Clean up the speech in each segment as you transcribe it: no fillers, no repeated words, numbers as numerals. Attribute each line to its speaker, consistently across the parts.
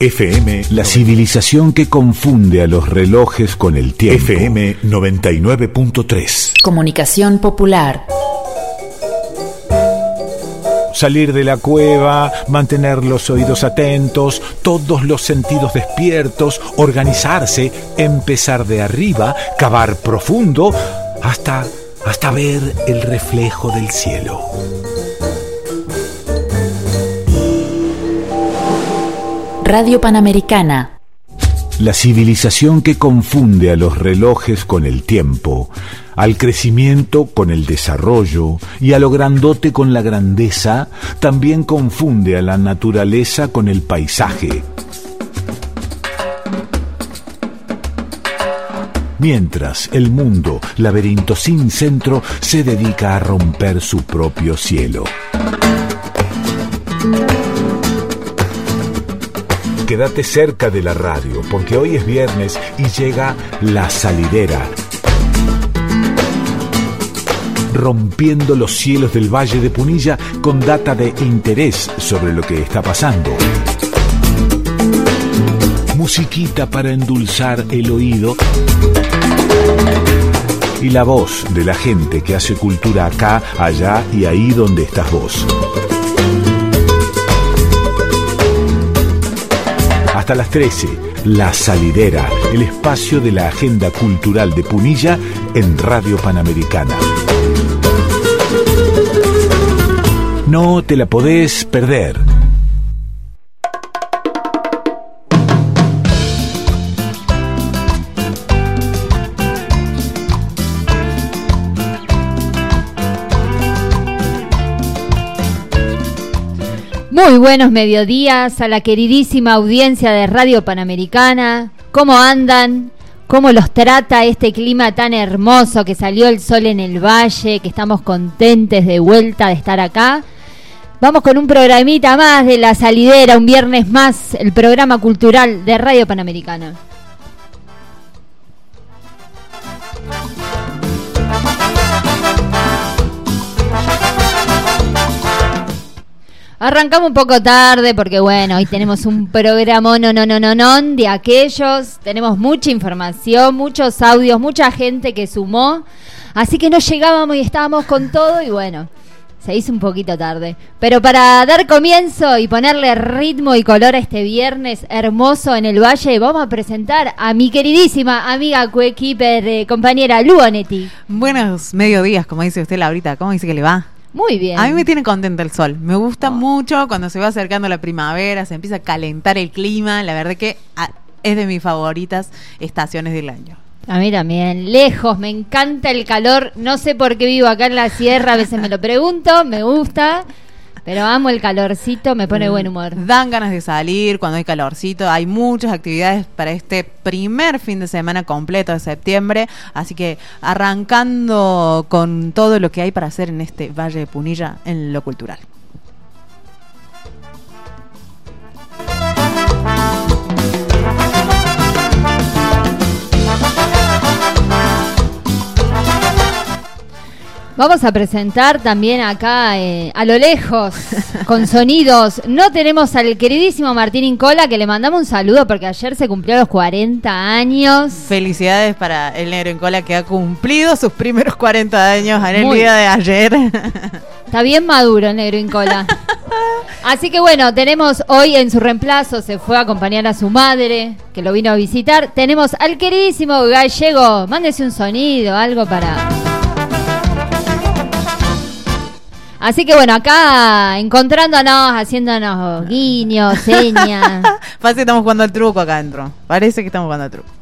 Speaker 1: FM, la civilización que confunde a los relojes con el tiempo. FM 99.3.
Speaker 2: Comunicación popular.
Speaker 1: Salir de la cueva, mantener los oídos atentos, todos los sentidos despiertos, organizarse, empezar de arriba, cavar profundo, hasta ver el reflejo del cielo.
Speaker 2: Radio Panamericana.
Speaker 1: La civilización que confunde a los relojes con el tiempo, al crecimiento con el desarrollo y a lo grandote con la grandeza, también confunde a la naturaleza con el paisaje. Mientras el mundo, laberinto sin centro, se dedica a romper su propio cielo. Quédate cerca de la radio, porque hoy es viernes y llega La Salidera. Rompiendo los cielos del Valle de Punilla con data de interés sobre lo que está pasando. Musiquita para endulzar el oído. Y la voz de la gente que hace cultura acá, allá y ahí donde estás vos. Hasta las 13, La Salidera, el espacio de la agenda cultural de Punilla en Radio Panamericana. No te la podés perder.
Speaker 3: Muy buenos mediodías a la queridísima audiencia de Radio Panamericana. ¿Cómo andan? ¿Cómo los trata este clima tan hermoso, que salió el sol en el valle, que estamos contentes de vuelta de estar acá? Vamos con un programita más de La Salidera, un viernes más, el programa cultural de Radio Panamericana. Arrancamos un poco tarde porque bueno, hoy tenemos un programa no de aquellos, tenemos mucha información, muchos audios, mucha gente que sumó, así que no llegábamos y estábamos con todo y bueno, se hizo un poquito tarde. Pero para dar comienzo y ponerle ritmo y color a este viernes hermoso en el Valle, vamos a presentar a mi queridísima amiga coequiper, compañera Lu Onetti.
Speaker 4: Buenos mediodías, como dice usted, Laurita, ¿cómo dice que le va?
Speaker 3: Muy bien.
Speaker 4: A mí me tiene contenta el sol. Me gusta mucho cuando se va acercando la primavera, se empieza a calentar el clima. La verdad que es de mis favoritas estaciones del año.
Speaker 3: A mí también, lejos, me encanta el calor. No sé por qué vivo acá en la sierra, a veces me lo pregunto, me gusta. Pero amo el calorcito, me pone buen humor.
Speaker 4: Dan ganas de salir cuando hay calorcito. Hay muchas actividades para este primer fin de semana completo de septiembre. Así que arrancando con todo lo que hay para hacer en este Valle de Punilla en lo cultural.
Speaker 3: Vamos a presentar también acá a lo lejos, con sonidos. No tenemos al queridísimo Martín Incola, que le mandamos un saludo porque ayer se cumplió los 40 años.
Speaker 4: Felicidades para el Negro Incola, que ha cumplido sus primeros 40 años en el día de ayer.
Speaker 3: Está bien maduro el Negro Incola. Así que bueno, tenemos hoy en su reemplazo, se fue a acompañar a su madre, que lo vino a visitar. Tenemos al queridísimo Gallego. Mándese un sonido, algo para... Así que bueno, acá encontrándonos, haciéndonos guiños, señas.
Speaker 4: Parece que estamos jugando al truco acá adentro. Parece que estamos jugando al truco.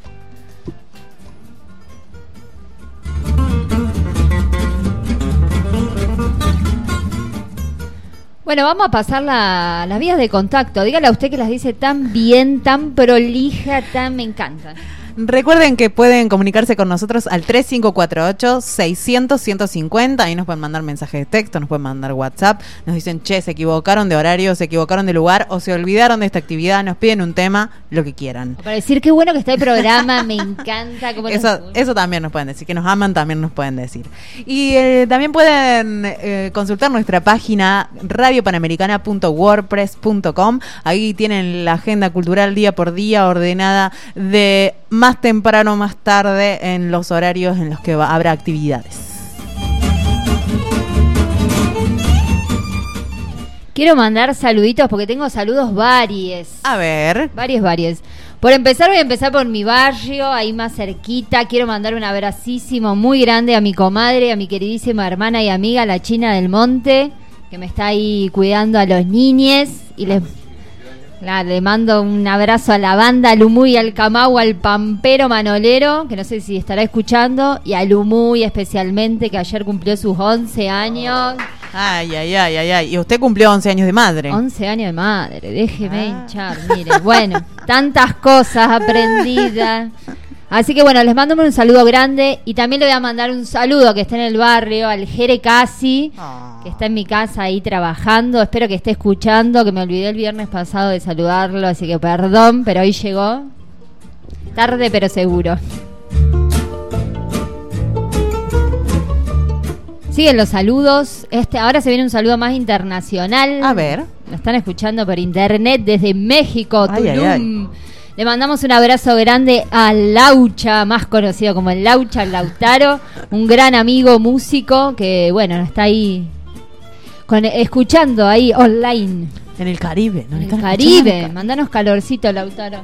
Speaker 3: Bueno, vamos a pasar las vías de contacto. Dígale a usted que las dice tan bien, tan prolija, tan me encanta.
Speaker 4: Recuerden que pueden comunicarse con nosotros al 3548-600-150. Ahí nos pueden mandar mensajes de texto, nos pueden mandar WhatsApp. Nos dicen, che, se equivocaron de horario, se equivocaron de lugar o se olvidaron de esta actividad. Nos piden un tema, lo que quieran.
Speaker 3: Para decir qué bueno que está el programa, me encanta. Cómo
Speaker 4: Eso también nos pueden decir. Que nos aman también nos pueden decir. Y también pueden consultar nuestra página radiopanamericana.wordpress.com. Ahí tienen la agenda cultural día por día ordenada de más temprano, más tarde, en los horarios en los que habrá actividades.
Speaker 3: Quiero mandar saluditos porque tengo saludos varios.
Speaker 4: A ver.
Speaker 3: Varios. Por empezar, voy a empezar por mi barrio, ahí más cerquita. Quiero mandar un abracísimo muy grande a mi comadre, a mi queridísima hermana y amiga, la China del Monte, que me está ahí cuidando a los niñes. Y le mando un abrazo a la banda, al Umuy, al Camau, al Pampero Manolero, que no sé si estará escuchando, y al Umuy especialmente, que ayer cumplió sus 11 años.
Speaker 4: Ay. Y usted cumplió 11 años de madre.
Speaker 3: 11 años de madre, déjeme hinchar, mire. Bueno, tantas cosas aprendidas. Así que bueno, les mando un saludo grande y también le voy a mandar un saludo que está en el barrio, al Jere Casi, que está en mi casa ahí trabajando. Espero que esté escuchando, que me olvidé el viernes pasado de saludarlo, así que perdón, pero hoy llegó. Tarde pero seguro. Siguen los saludos. Ahora se viene un saludo más internacional.
Speaker 4: A ver.
Speaker 3: Lo están escuchando por internet desde México, Tulum.
Speaker 4: Ay.
Speaker 3: Le mandamos un abrazo grande a Laucha, más conocido como el Laucha, el Lautaro, un gran amigo músico que, bueno, está ahí escuchando ahí online.
Speaker 4: En el Caribe, ¿no?
Speaker 3: En el Caribe. Mandanos calorcito, Lautaro.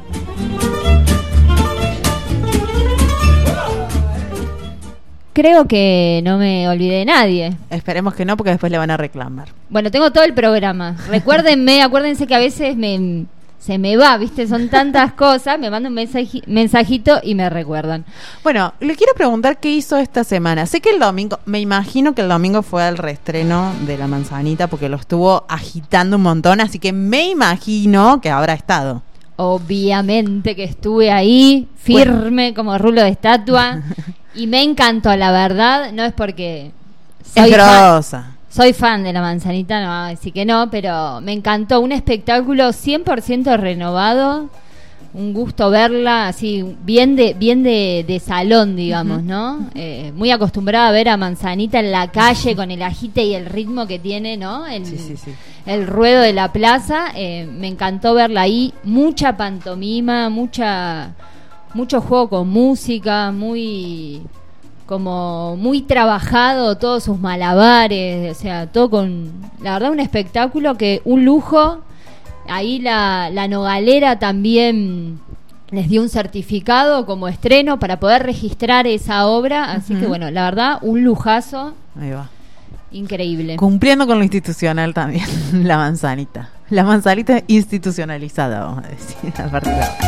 Speaker 3: Creo que no me olvidé de nadie.
Speaker 4: Esperemos que no, porque después le van a reclamar.
Speaker 3: Bueno, tengo todo el programa. Acuérdense que a veces se me va, ¿viste? Son tantas cosas, me mandan un mensajito y me recuerdan.
Speaker 4: Bueno, le quiero preguntar qué hizo esta semana. Sé que el domingo, me imagino que el domingo fue el reestreno de La Manzanita porque lo estuvo agitando un montón, así que me imagino que habrá estado.
Speaker 3: Obviamente que estuve ahí, firme como rulo de estatua, y me encantó, la verdad, no es porque
Speaker 4: es grosa.
Speaker 3: Soy fan de La Manzanita, no, así que no, pero me encantó. Un espectáculo 100% renovado. Un gusto verla así, bien de salón, digamos, ¿no? Muy acostumbrada a ver a Manzanita en la calle con el agite y el ritmo que tiene, ¿no? El ruedo de la plaza. Me encantó verla ahí. Mucha pantomima, mucho juego con música, muy trabajado, todos sus malabares, o sea, todo con, la verdad, un espectáculo un lujo. Ahí la Nogalera también les dio un certificado como estreno para poder registrar esa obra, así que bueno, la verdad, un lujazo.
Speaker 4: Ahí va.
Speaker 3: Increíble.
Speaker 4: Cumpliendo con lo institucional también, La Manzanita. La Manzanita institucionalizada, vamos a decir, a partir de ahora.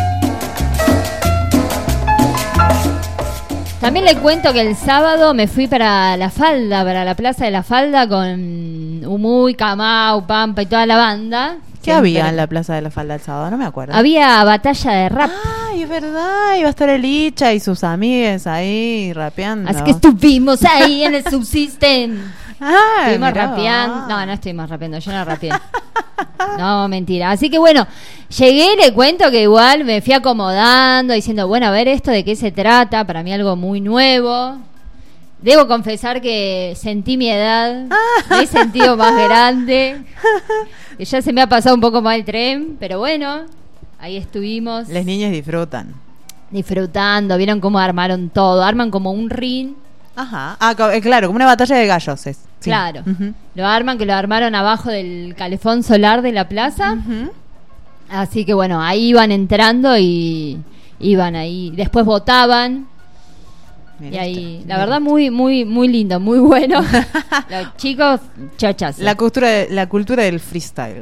Speaker 3: También le cuento que el sábado me fui para La Falda, para la Plaza de La Falda con Umuy, Camau, Pampa y toda la banda.
Speaker 4: ¿Qué había en la Plaza de La Falda el sábado? No me acuerdo.
Speaker 3: Había batalla de rap.
Speaker 4: Ay, es verdad, iba a estar Elicha y sus amigues ahí rapeando.
Speaker 3: Así que estuvimos ahí en el Subsystem. Estuvimos
Speaker 4: mirá.
Speaker 3: rapeando. No estuvimos rapeando, yo no rapeé. No, mentira. Así que bueno, llegué y le cuento que igual me fui acomodando, diciendo, bueno, a ver esto de qué se trata, para mí algo muy nuevo. Debo confesar que sentí mi edad, me he sentido más grande, que ya se me ha pasado un poco más el tren, pero bueno, ahí estuvimos.
Speaker 4: Las niñas disfrutan.
Speaker 3: Disfrutando, vieron cómo armaron todo, arman como un ring.
Speaker 4: Ajá, claro, como una batalla de gallos es. Sí.
Speaker 3: Claro, lo armaron abajo del calefón solar de la plaza. Así que bueno, ahí iban entrando y iban ahí, después votaban. Y ahí, la verdad, muy lindo, muy bueno. Los chicos, chochas.
Speaker 4: La cultura del freestyle.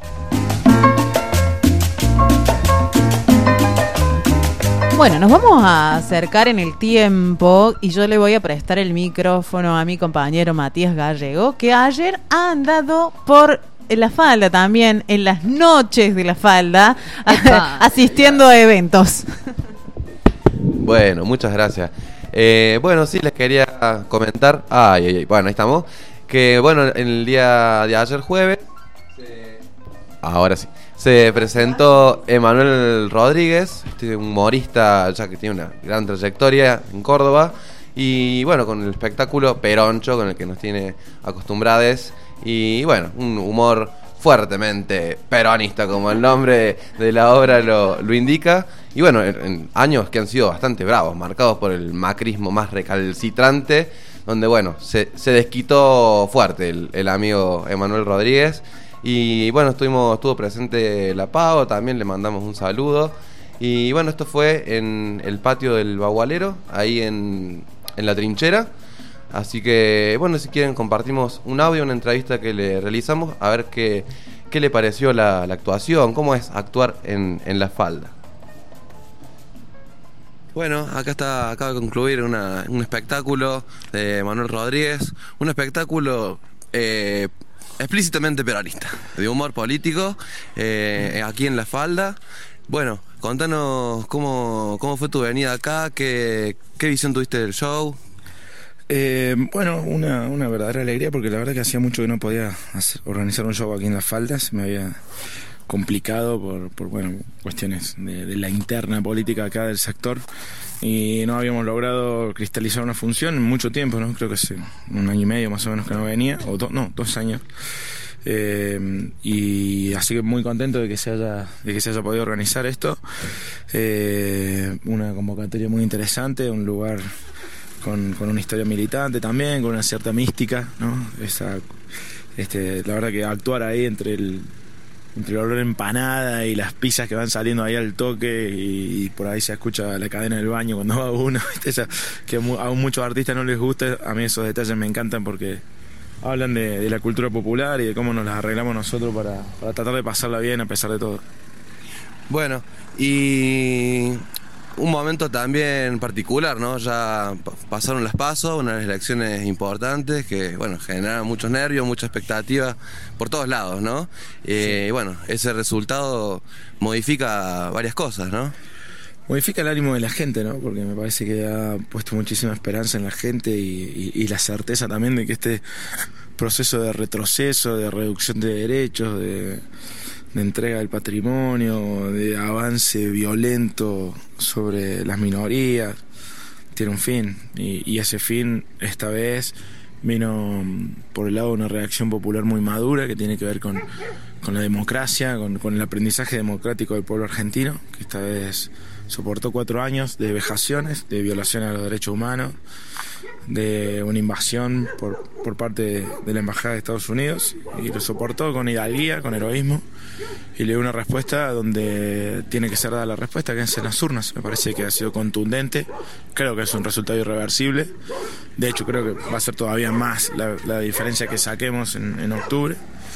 Speaker 4: Bueno, nos vamos a acercar en el tiempo y yo le voy a prestar el micrófono a mi compañero Matías Gallego, que ayer ha andado por La Falda también, en las noches de La Falda, asistiendo a eventos.
Speaker 5: Bueno, muchas gracias. Bueno, sí, les quería comentar. Bueno, ahí estamos. Que bueno, en el día de ayer jueves, ahora sí, se presentó Emanuel Rodríguez, humorista ya que tiene una gran trayectoria en Córdoba. Y bueno, con el espectáculo Peroncho, con el que nos tiene acostumbrados. Y bueno, un humor fuertemente peronista, como el nombre de la obra lo indica. Y bueno, en años que han sido bastante bravos, marcados por el macrismo más recalcitrante, donde bueno, se desquitó fuerte el amigo Emanuel Rodríguez. Y bueno, estuvo presente la Pau, también le mandamos un saludo. Y bueno, esto fue en el patio del Bagualero, ahí en la Trinchera. Así que bueno, si quieren compartimos un audio, una entrevista que le realizamos, a ver qué le pareció la actuación, cómo es actuar en la falda. Bueno, acaba de concluir un espectáculo de Manuel Rodríguez, un espectáculo explícitamente peronista, de humor político, aquí en la falda. Bueno, contanos cómo fue tu venida acá, qué visión tuviste del show.
Speaker 6: Bueno, una verdadera alegría, porque la verdad que hacía mucho que no podía organizar un show aquí en Las Faldas. Me había complicado por bueno, cuestiones de la interna política acá del sector, y no habíamos logrado cristalizar una función en mucho tiempo, ¿no? Creo que hace 1 año y medio más o menos que no venía, o 2 años. Y así que muy contento de que se haya podido organizar esto. Una convocatoria muy interesante, un lugar con una historia militante también, con una cierta mística, ¿no? La verdad que actuar ahí entre el olor a empanada y las pizzas que van saliendo ahí al toque, y por ahí se escucha la cadena del baño cuando va uno, ¿viste? Que a muchos artistas no les gusta. A mí esos detalles me encantan, porque hablan de la cultura popular y de cómo nos las arreglamos nosotros para tratar de pasarla bien a pesar de todo.
Speaker 5: Bueno, y un momento también particular, ¿no? Ya pasaron las PASO, unas elecciones importantes que, bueno, generaron muchos nervios, mucha expectativa por todos lados, ¿no? Sí. Y bueno, ese resultado modifica varias cosas, ¿no?
Speaker 6: Modifica el ánimo de la gente, ¿no? Porque me parece que ha puesto muchísima esperanza en la gente, y la certeza también de que este proceso de retroceso, de reducción de derechos, de entrega del patrimonio, de avance violento sobre las minorías, tiene un fin, y ese fin esta vez vino por el lado de una reacción popular muy madura, que tiene que ver con la democracia, con el aprendizaje democrático del pueblo argentino, que esta vez soportó 4 años de vejaciones, de violaciones a los derechos humanos, de una invasión por parte de la Embajada de Estados Unidos, y lo soportó con hidalguía, con heroísmo, y le dio una respuesta donde tiene que ser dada la respuesta, que es en las urnas. Me parece que ha sido contundente, creo que es un resultado irreversible. De hecho, creo que va a ser todavía más la diferencia que saquemos en octubre.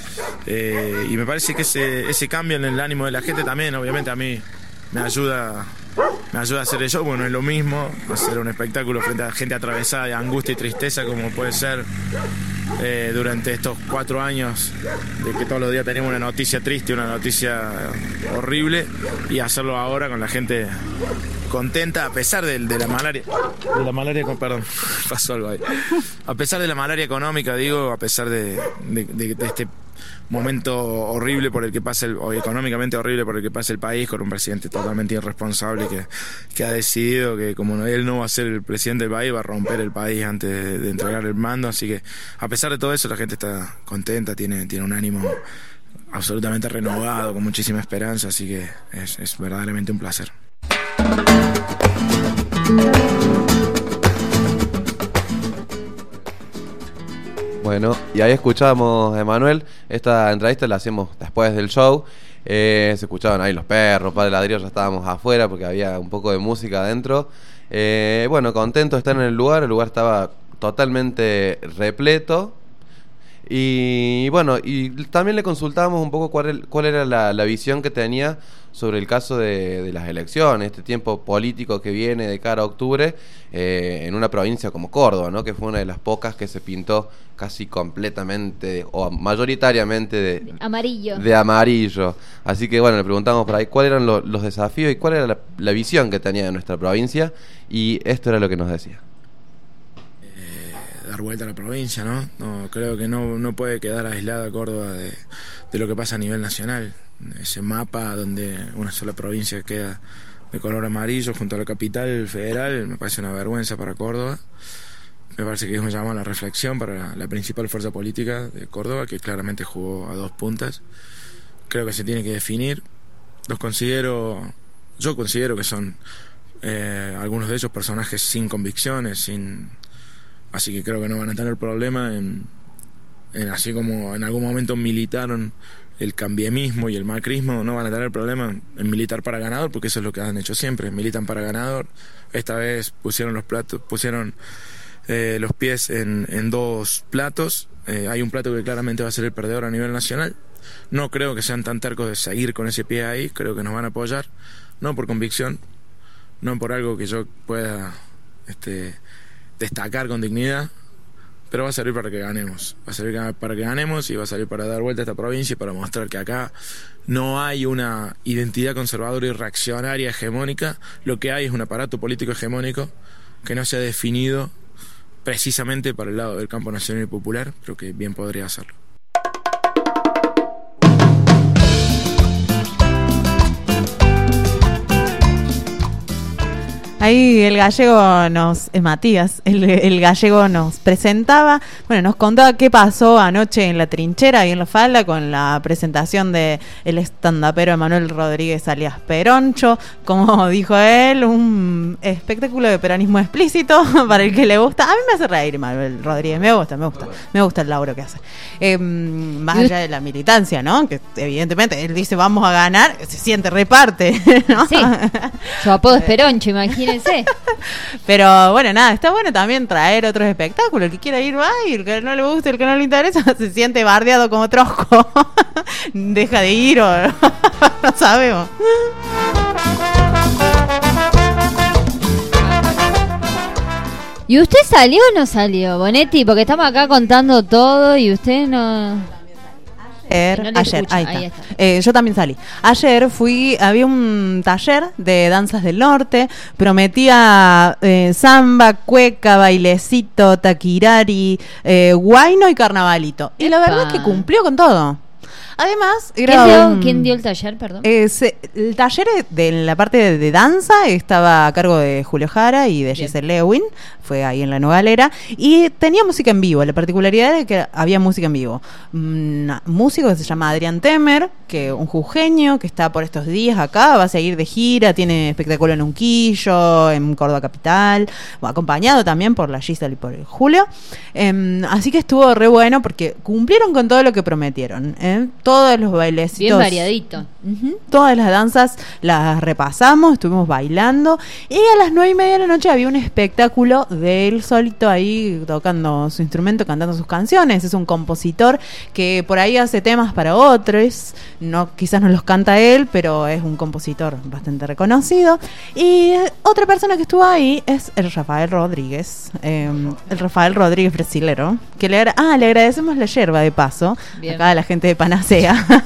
Speaker 6: Y me parece que ese cambio en el ánimo de la gente también, obviamente, a mí me ayuda a hacer el show. Bueno, es lo mismo hacer un espectáculo frente a gente atravesada de angustia y tristeza, como puede ser durante estos 4 años de que todos los días tenemos una noticia triste, una noticia horrible, y hacerlo ahora con la gente contenta a pesar de la malaria, perdón, pasó algo ahí, a pesar de la malaria económica, digo, a pesar de este momento horrible por el que pasa o económicamente horrible por el que pasa el país, con un presidente totalmente irresponsable que ha decidido que como él no va a ser el presidente del país, va a romper el país antes de entregar el mando. Así que a pesar de todo eso, la gente está contenta, tiene un ánimo absolutamente renovado, con muchísima esperanza, así que es verdaderamente un placer.
Speaker 5: Bueno, y ahí escuchamos a Emanuel. Esta entrevista la hacemos después del show. Se escuchaban ahí los perros, padre ladrillo, ya estábamos afuera porque había un poco de música adentro. Bueno, contento de estar en el lugar. El lugar estaba totalmente repleto. Y bueno, y también le consultábamos un poco cuál era la visión que tenía sobre el caso de las elecciones, este tiempo político que viene de cara a octubre, en una provincia como Córdoba, ¿no? Que fue una de las pocas que se pintó casi completamente o mayoritariamente de amarillo. Así que bueno, le preguntamos por ahí cuáles eran los desafíos y cuál era la visión que tenía de nuestra provincia, y esto era lo que nos decía.
Speaker 6: Dar vuelta a la provincia, ¿no? No, creo que no puede quedar aislada Córdoba de lo que pasa a nivel nacional. Ese mapa donde una sola provincia queda de color amarillo junto a la capital federal me parece una vergüenza para Córdoba. Me parece que es un llamado a la reflexión para la principal fuerza política de Córdoba, que claramente jugó a 2 puntas. Creo que se tiene que definir. Yo considero que son algunos de ellos personajes sin convicciones, así que creo que no van a tener problema en así como en algún momento militaron el cambiemismo y el macrismo, no van a tener problema en militar para ganador, porque eso es lo que han hecho siempre, militan para ganador. Esta vez pusieron los pies en 2 platos. Hay un plato que claramente va a ser el perdedor a nivel nacional. No creo que sean tan tercos de seguir con ese pie ahí, creo que nos van a apoyar, no por convicción, no por algo que yo pueda destacar con dignidad, pero va a servir para que ganemos. Va a servir para que ganemos y va a servir para dar vuelta a esta provincia y para mostrar que acá no hay una identidad conservadora y reaccionaria hegemónica. Lo que hay es un aparato político hegemónico que no se ha definido precisamente para el lado del campo nacional y popular, pero que bien podría hacerlo.
Speaker 4: Ahí el gallego Matías, el gallego nos presentaba, nos contaba qué pasó anoche en la trinchera, ahí en La Falda, con la presentación de el estandapero Emanuel Rodríguez alias Peroncho. Como dijo él, un espectáculo de peronismo explícito para el que le gusta. A mí me hace reír Emanuel Rodríguez, me gusta el laburo que hace. Más allá de la militancia, ¿no? Que evidentemente él dice vamos a ganar, se siente reparte, ¿no?
Speaker 3: Sí, su apodo es Peroncho, imagínense.
Speaker 4: Pero bueno, nada, está bueno también traer otros espectáculos. El que quiera ir va, y el que no le guste, el que no le interesa, se siente bardeado como trosco. Deja de ir o no sabemos.
Speaker 3: ¿Y usted salió o no salió, Bonetti? Porque estamos acá contando todo y usted no...
Speaker 4: Ayer, ahí está. Yo también salí. Ayer había un taller de danzas del norte, prometía samba, cueca, bailecito, taquirari, guayno y carnavalito. Y la verdad es que cumplió con todo. Además,
Speaker 3: ¿Quién dio el taller, perdón?
Speaker 4: El taller de la parte de danza estaba a cargo de Julio Jara y de Giselle Lewin, fue ahí en la Nogalera, y tenía música en vivo. La particularidad es que había música en vivo. Un músico que se llama Adrián Temer, que un jujeño que está por estos días acá, va a seguir de gira, tiene espectáculo en Unquillo, en Córdoba Capital, acompañado también por la Giselle y por el Julio. Así que estuvo re bueno porque cumplieron con todo lo que prometieron. Todos los bailecitos.
Speaker 3: Bien variadito.
Speaker 4: Todas las danzas las repasamos, estuvimos bailando. Y a las 9:30 de la noche había un espectáculo de él solito ahí tocando su instrumento, cantando sus canciones. Es un compositor que por ahí hace temas para otros. Quizás no los canta él, pero es un compositor bastante reconocido. Y otra persona que estuvo ahí es el Rafael Rodríguez. El Rafael Rodríguez brasilero. Que le agradecemos la yerba de paso. Bien. Acá a la gente de Panacea.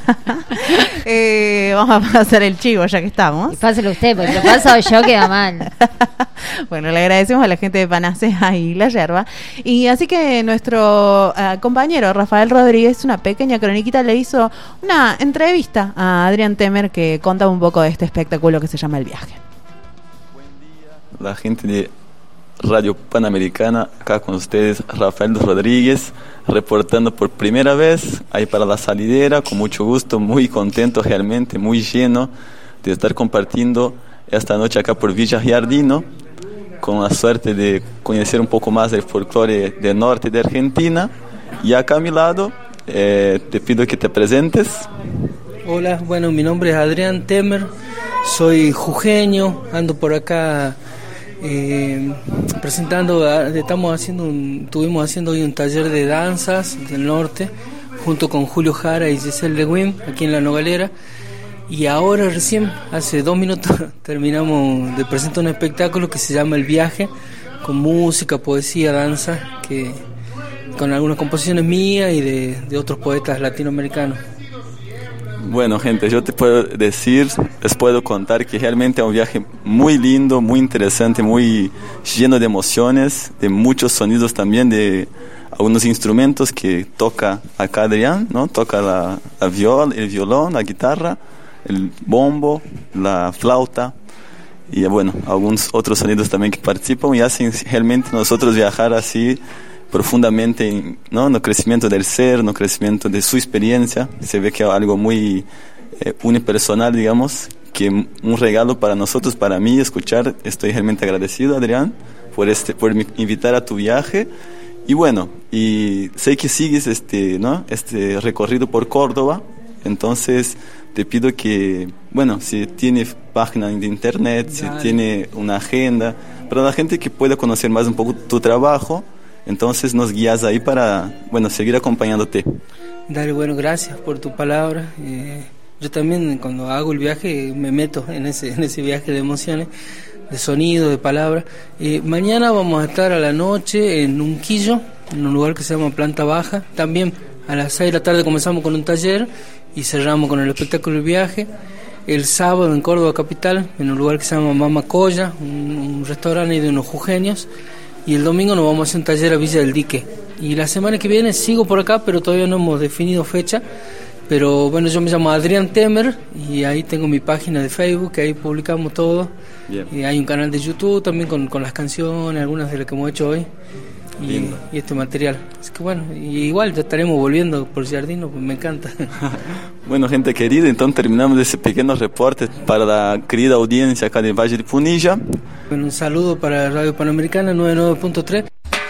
Speaker 4: Vamos a pasar el chivo ya que estamos.
Speaker 3: Y páselo usted, porque lo paso yo queda mal.
Speaker 4: Bueno, le agradecemos a la gente de Panacea y la yerba. Y así que nuestro compañero Rafael Rodríguez, una pequeña croniquita, le hizo una entrevista a Adrián Temer que contaba un poco de este espectáculo que se llama El Viaje.
Speaker 7: Buen día, la gente de Radio Panamericana, acá con ustedes Rafael Rodríguez, reportando por primera vez ahí para la salidera, con mucho gusto, muy contento realmente, muy lleno de estar compartiendo esta noche acá por Villa Giardino, con la suerte de conocer un poco más del folclore del norte de Argentina. Y acá a mi lado te pido que te presentes.
Speaker 8: Hola, bueno, mi nombre es Adrián Temer, soy jujeño, ando por acá Estuvimos haciendo hoy un taller de danzas del norte junto con Julio Jara y Giselle Lewin aquí en La Nogalera, y ahora recién hace 2 minutos terminamos de presentar un espectáculo que se llama El Viaje, con música, poesía, danza, que con algunas composiciones mías y de otros poetas latinoamericanos.
Speaker 7: Bueno, gente, yo te puedo decir, les puedo contar que realmente es un viaje muy lindo, muy interesante, muy lleno de emociones, de muchos sonidos también, de algunos instrumentos que toca acá Adrián, ¿no? Toca la viola, el violón, la guitarra, el bombo, la flauta y bueno, algunos otros sonidos también que participan y hacen realmente nosotros viajar así profundamente, ¿no? No crecimiento del ser, no crecimiento de su experiencia. Se ve que es algo muy unipersonal, digamos, que un regalo para nosotros, para mí, escuchar. Estoy realmente agradecido, Adrián, por invitar a tu viaje. Y bueno, y sé que sigues ¿no? este recorrido por Córdoba, entonces te pido que, bueno, si tiene página de internet, si tiene una agenda, para la gente que pueda conocer más un poco tu trabajo, entonces nos guías ahí para, bueno, seguir acompañándote.
Speaker 8: Dale, bueno, gracias por tu palabra. Yo también cuando hago el viaje me meto en ese viaje de emociones, de sonido, de palabras. Mañana vamos a estar a la noche en Unquillo, en un lugar que se llama Planta Baja. También a las 6 de la tarde comenzamos con un taller y cerramos con el espectáculo El Viaje. El sábado en Córdoba capital, en un lugar que se llama Mama Colla, un restaurante de unos jujeños. Y el domingo nos vamos a hacer un taller a Villa del Dique. Y la semana que viene sigo por acá, pero todavía no hemos definido fecha. Pero bueno, yo me llamo Adrián Temer y ahí tengo mi página de Facebook, que ahí publicamos todo. Bien. Y hay un canal de YouTube también con las canciones, algunas de las que hemos hecho hoy. Y este material. Así que bueno, y igual ya estaremos volviendo por Giardino, pues me encanta.
Speaker 7: Bueno, gente querida, entonces terminamos ese pequeño reporte para la querida audiencia acá del Valle de Punilla.
Speaker 8: Bueno, un saludo para Radio Panamericana 99.3.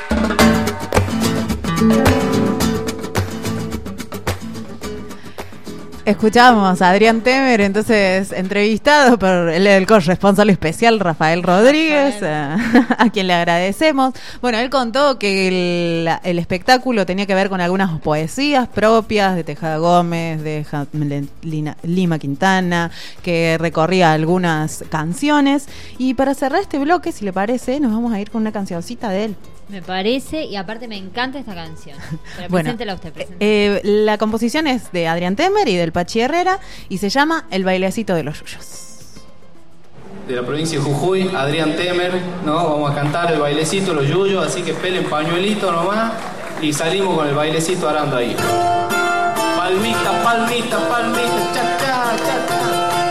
Speaker 4: Escuchamos a Adrián Temer, entonces entrevistado por el corresponsal especial Rafael Rodríguez, a quien le agradecemos. Bueno, él contó que el espectáculo tenía que ver con algunas poesías propias de Tejada Gómez, de Lima Quintana, que recorría algunas canciones. Y para cerrar este bloque, si le parece, nos vamos a ir con una cancioncita de él.
Speaker 3: Me parece, y aparte me encanta esta canción. Pero
Speaker 4: bueno,
Speaker 3: preséntela usted.
Speaker 4: La composición es de Adrián Temer y del Pachi Herrera y se llama El Bailecito de los Yuyos.
Speaker 9: De la provincia de Jujuy, Adrián Temer, ¿no? Vamos a cantar el bailecito, los yuyos, así que pelen pañuelito nomás y salimos con el bailecito arando ahí. Palmita, palmita, palmita, cha, cha, cha, cha.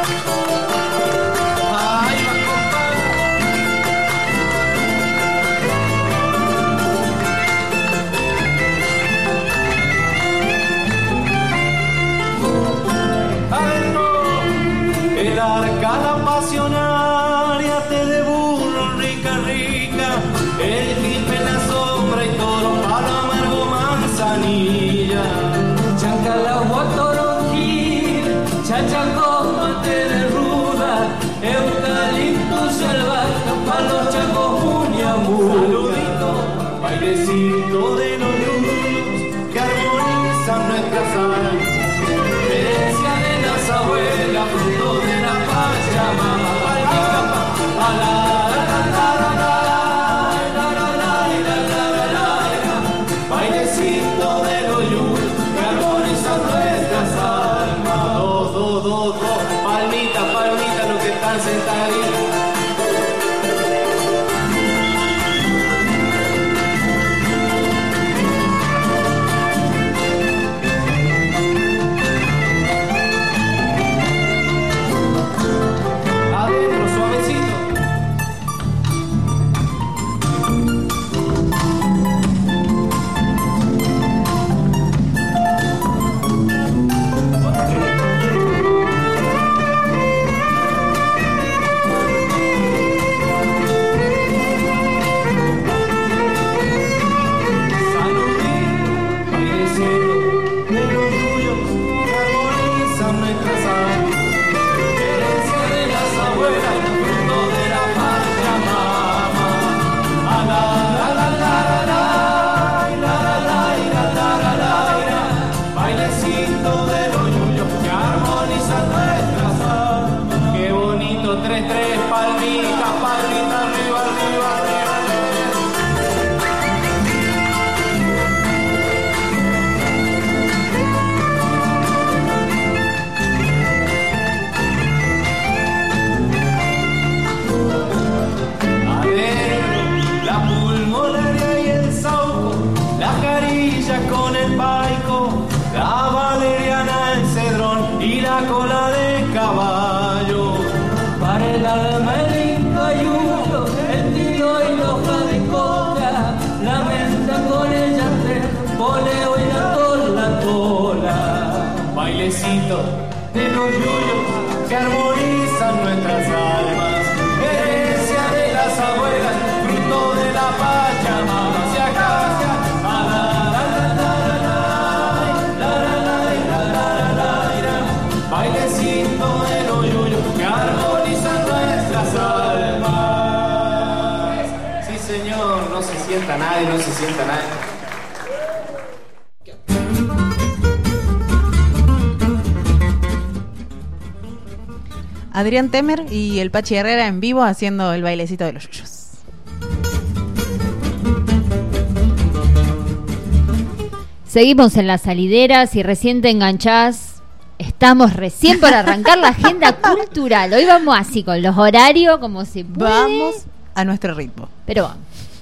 Speaker 10: El arcada pasionaria te de burro rica, rica, el jipe en la sombra y toro para amargo manzanilla. Chacalagua toronjil, chachacón mate de ruda, eucalipto salvaje para los chacos muña muña. Saludito, bailecito de los yuyos que armonizan nuestras almas. Herencia de las abuelas, fruto de la Pachamama. Bailecito de los yuyos que armonizan nuestras almas. Do, do, do, do. Palmita, palmita, los que están sentaditos. y la cola de caballo. Para el alma el incayuyo, el tiro y la hoja de coca, la menta con ella el poleo y la tola. Bailecito de los yuyos que armonizan nuestras almas, herencia de las abuelas, fruto de la Pachamama. Se acacia, bailecito de los yuyos que armonizan nuestras almas. Sí, señor, no se sienta nadie, no se sienta nadie.
Speaker 4: Adrián Temer y el Pachi Herrera en vivo haciendo el bailecito de los yuyos.
Speaker 3: Seguimos en las salideras y recién te enganchás. Estamos recién por arrancar la agenda cultural. Hoy vamos así con los horarios como se puede.
Speaker 4: Vamos a nuestro ritmo.
Speaker 3: Pero vamos.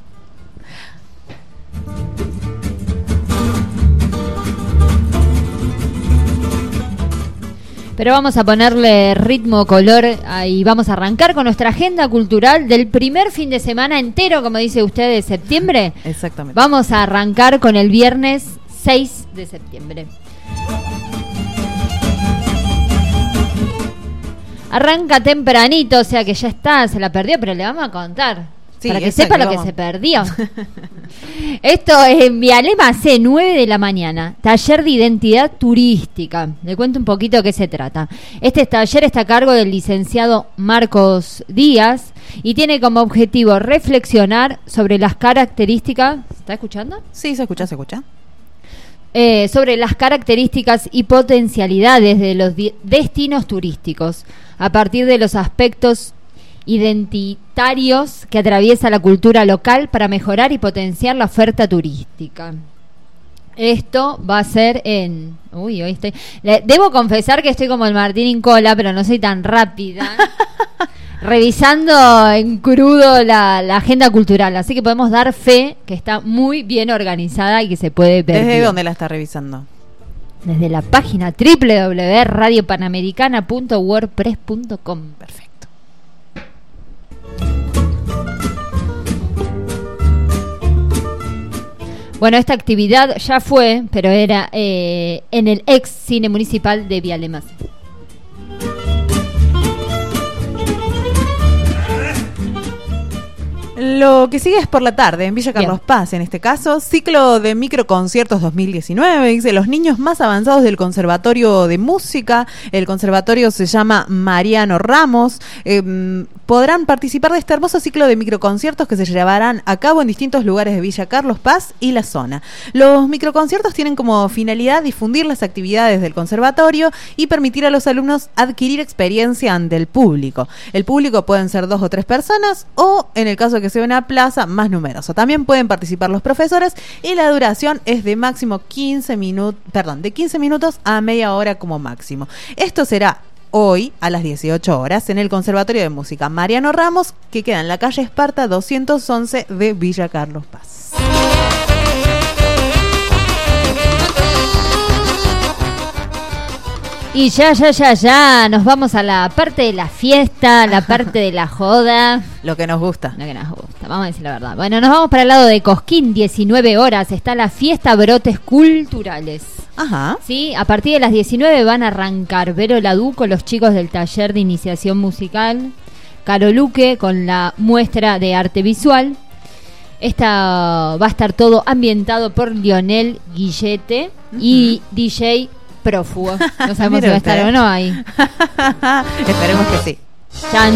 Speaker 3: Pero vamos a ponerle ritmo, color y vamos a arrancar con nuestra agenda cultural del primer fin de semana entero, como dice usted, de septiembre.
Speaker 4: Exactamente.
Speaker 3: Vamos a arrancar con el viernes 6 de septiembre. Arranca tempranito, o sea que ya está, se la perdió, pero le vamos a contar. Sí, para que sepa lo que se perdió. Esto es en Vialema C, 9 de la mañana. Taller de identidad turística. Le cuento un poquito de qué se trata. Este taller está a cargo del licenciado Marcos Díaz y tiene como objetivo reflexionar sobre las características. ¿Se está escuchando?
Speaker 4: Sí, se escucha.
Speaker 3: Sobre las características y potencialidades de los destinos turísticos a partir de los aspectos identitarios que atraviesa la cultura local para mejorar y potenciar la oferta turística. Esto va a ser en... Uy, hoy estoy... Debo confesar que estoy como el Martín Incola, pero no soy tan rápida. Revisando en crudo la agenda cultural, así que podemos dar fe que está muy bien organizada y que se puede ver.
Speaker 4: ¿Desde
Speaker 3: bien.
Speaker 4: dónde la está revisando?
Speaker 3: Desde la página www.radiopanamericana.wordpress.com.
Speaker 4: Perfecto.
Speaker 3: Bueno, esta actividad ya fue, pero era en el ex cine municipal de Vialema.
Speaker 4: Lo que sigue es por la tarde, en Villa Carlos Paz, en este caso, ciclo de microconciertos 2019, dice los niños más avanzados del Conservatorio de Música. El conservatorio se llama Mariano Ramos. Podrán participar de este hermoso ciclo de microconciertos que se llevarán a cabo en distintos lugares de Villa Carlos Paz y la zona. Los microconciertos tienen como finalidad difundir las actividades del conservatorio y permitir a los alumnos adquirir experiencia ante el público. El público pueden ser 2 o 3 personas o, en el caso de que sea una plaza, más numeroso. También pueden participar los profesores y la duración es de máximo 15 minutos a media hora como máximo. Esto será hoy a las 18 horas en el Conservatorio de Música Mariano Ramos, que queda en la calle Esparta 211 de Villa Carlos Paz.
Speaker 3: Y ya, nos vamos a la parte de la fiesta, la parte de la joda.
Speaker 4: Lo que nos gusta.
Speaker 3: Vamos a decir la verdad. Bueno, nos vamos para el lado de Cosquín, 19 horas, está la fiesta Brotes Culturales.
Speaker 4: Ajá.
Speaker 3: Sí, a partir de las 19 van a arrancar Vero Ladú con los chicos del taller de iniciación musical, Caro Luque con la muestra de arte visual. Esta va a estar todo ambientado por Lionel Guillete y DJ Prófugo. No sabemos si va a estar o no ahí.
Speaker 4: Esperemos que sí.
Speaker 3: Chan.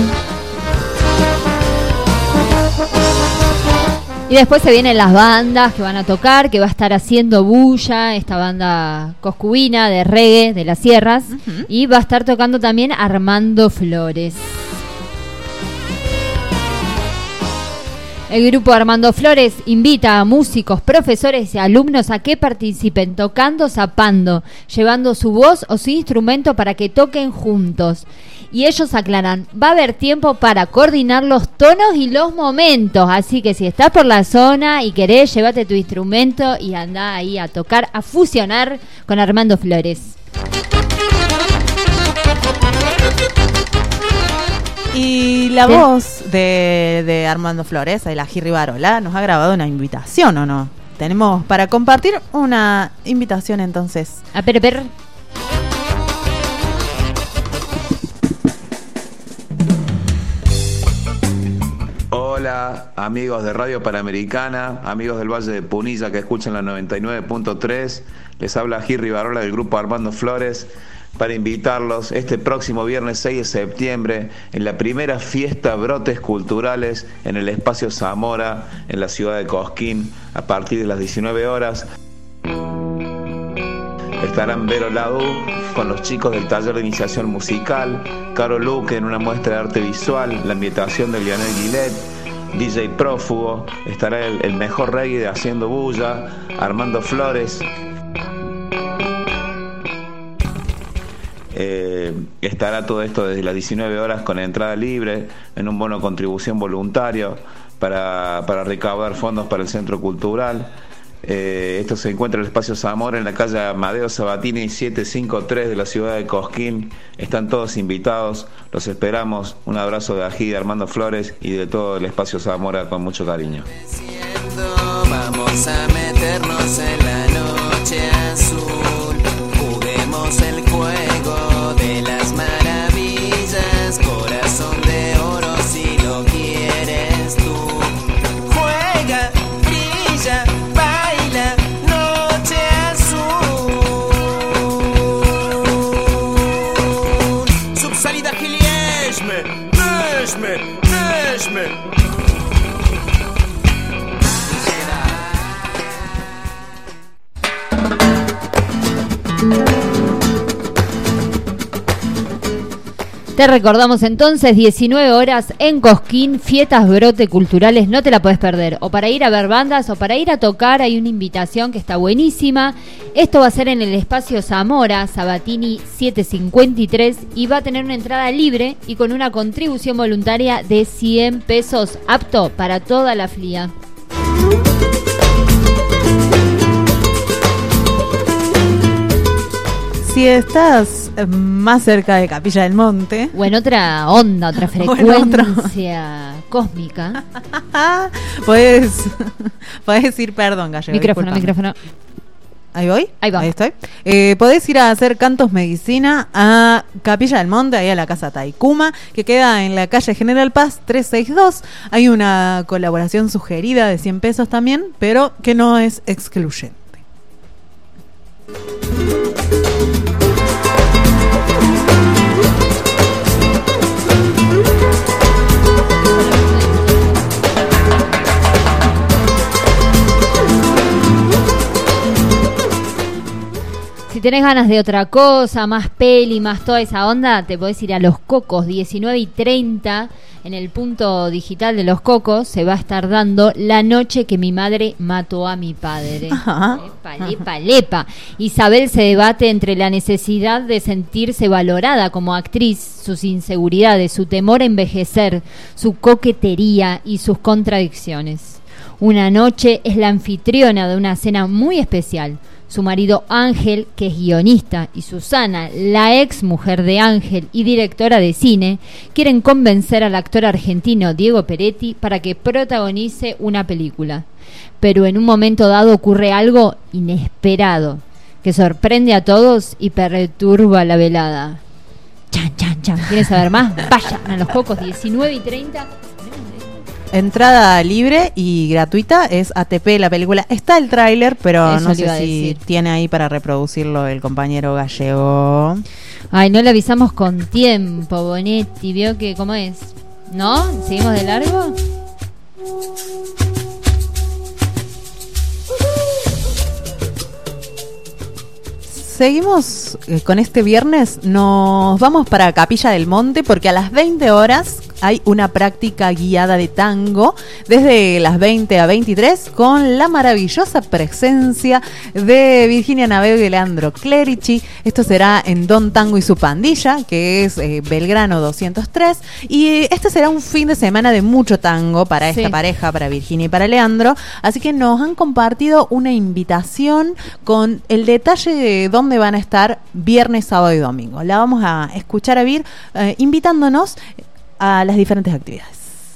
Speaker 3: Y después se vienen las bandas que van a tocar, que va a estar haciendo bulla, esta banda coscubina de reggae de las sierras. Y va a estar tocando también Armando Flores. El grupo Armando Flores invita a músicos, profesores y alumnos a que participen tocando, zapando, llevando su voz o su instrumento para que toquen juntos. Y ellos aclaran, va a haber tiempo para coordinar los tonos y los momentos. Así que si estás por la zona y querés, llévate tu instrumento y andá ahí a tocar, a fusionar con Armando Flores.
Speaker 4: Y la voz de Armando Flores, de la Jirri Barola, nos ha grabado una invitación, ¿o no? Tenemos para compartir una invitación entonces.
Speaker 3: A per.
Speaker 11: Hola amigos de Radio Panamericana, amigos del Valle de Punilla que escuchan la 99.3, les habla Jirri Barola del grupo Armando Flores para invitarlos este próximo viernes 6 de septiembre en la primera fiesta Brotes Culturales en el Espacio Zamora en la ciudad de Cosquín a partir de las 19 horas. Estarán Vero Ladú con los chicos del taller de iniciación musical, Caro Luque en una muestra de arte visual, la ambientación de Lionel Guillet, DJ Prófugo, estará el mejor reggae de Haciendo Bulla, Armando Flores. Estará todo esto desde las 19 horas con entrada libre en un bono contribución voluntario para recaudar fondos para el Centro Cultural. Esto se encuentra en el Espacio Zamora en la calle Amadeo Sabatini 753 de la ciudad de Cosquín. Están todos invitados, los esperamos. Un abrazo de Ají, de Armando Flores y de todo el Espacio Zamora con mucho cariño.
Speaker 12: Vamos a meternos en la noche azul, juguemos el juego de las maravillas, corazón de oro si lo quieres tú. Juega, brilla, baila, noche azul. Subsalida Gilieshme, Neshme.
Speaker 3: Te recordamos entonces, 19 horas en Cosquín, fiestas Brote Culturales, no te la puedes perder. O para ir a ver bandas o para ir a tocar, hay una invitación que está buenísima. Esto va a ser en el Espacio Zamora, Sabatini 753, y va a tener una entrada libre y con una contribución voluntaria de 100 pesos, apto para toda la FLIA.
Speaker 4: Si estás más cerca de Capilla del Monte
Speaker 3: o en otra onda, otra frecuencia cósmica,
Speaker 4: puedes ir, perdón, Gallego.
Speaker 3: Micrófono.
Speaker 4: ¿Ahí voy?
Speaker 3: Ahí va.
Speaker 4: Ahí estoy. Podés ir a hacer cantos medicina a Capilla del Monte, ahí a la Casa Taikuma, que queda en la calle General Paz 362. Hay una colaboración sugerida de 100 pesos también, pero que no es excluyente.
Speaker 3: Si tenés ganas de otra cosa, más peli, más toda esa onda, te podés ir a Los Cocos, 19:30, en el punto digital de Los Cocos, se va a estar dando La noche que mi madre mató a mi padre. Lepa. Isabel se debate entre la necesidad de sentirse valorada como actriz, sus inseguridades, su temor a envejecer, su coquetería y sus contradicciones. Una noche es la anfitriona de una cena muy especial. Su marido Ángel, que es guionista, y Susana, la ex mujer de Ángel y directora de cine, quieren convencer al actor argentino Diego Peretti para que protagonice una película. Pero en un momento dado ocurre algo inesperado, que sorprende a todos y perturba la velada. Chan. ¿Quieren saber más? Vayan a Los Cocos, 19:30.
Speaker 4: Entrada libre y gratuita, es ATP la película. Está el tráiler, pero
Speaker 3: eso
Speaker 4: no sé si tiene ahí para reproducirlo el compañero Gallego.
Speaker 3: Ay, no le avisamos con tiempo, Bonetti. ¿Vio que cómo es? ¿No? ¿Seguimos de largo?
Speaker 4: Seguimos con este viernes. Nos vamos para Capilla del Monte porque a las 20 horas hay una práctica guiada de tango desde las 20 a 23 con la maravillosa presencia de Virginia Navego y Leandro Clerici. Esto será en Don Tango y su pandilla, que es Belgrano 203, y este será un fin de semana de mucho tango para esta pareja, para Virginia y para Leandro, así que nos han compartido una invitación con el detalle de dónde van a estar viernes, sábado y domingo. La vamos a escuchar a Vir invitándonos a las diferentes actividades.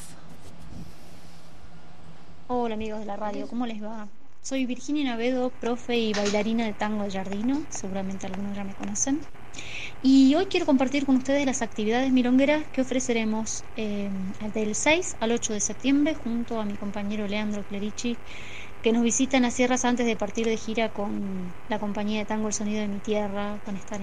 Speaker 13: Hola amigos de la radio, ¿cómo les va? Soy Virginia Navedo, profe y bailarina de tango de Jardino, seguramente algunos ya me conocen. Y hoy quiero compartir con ustedes las actividades milongueras que ofreceremos del 6 al 8 de septiembre junto a mi compañero Leandro Clerici, que nos visita en las sierras antes de partir de gira con la compañía de tango El Sonido de mi Tierra. Van a estar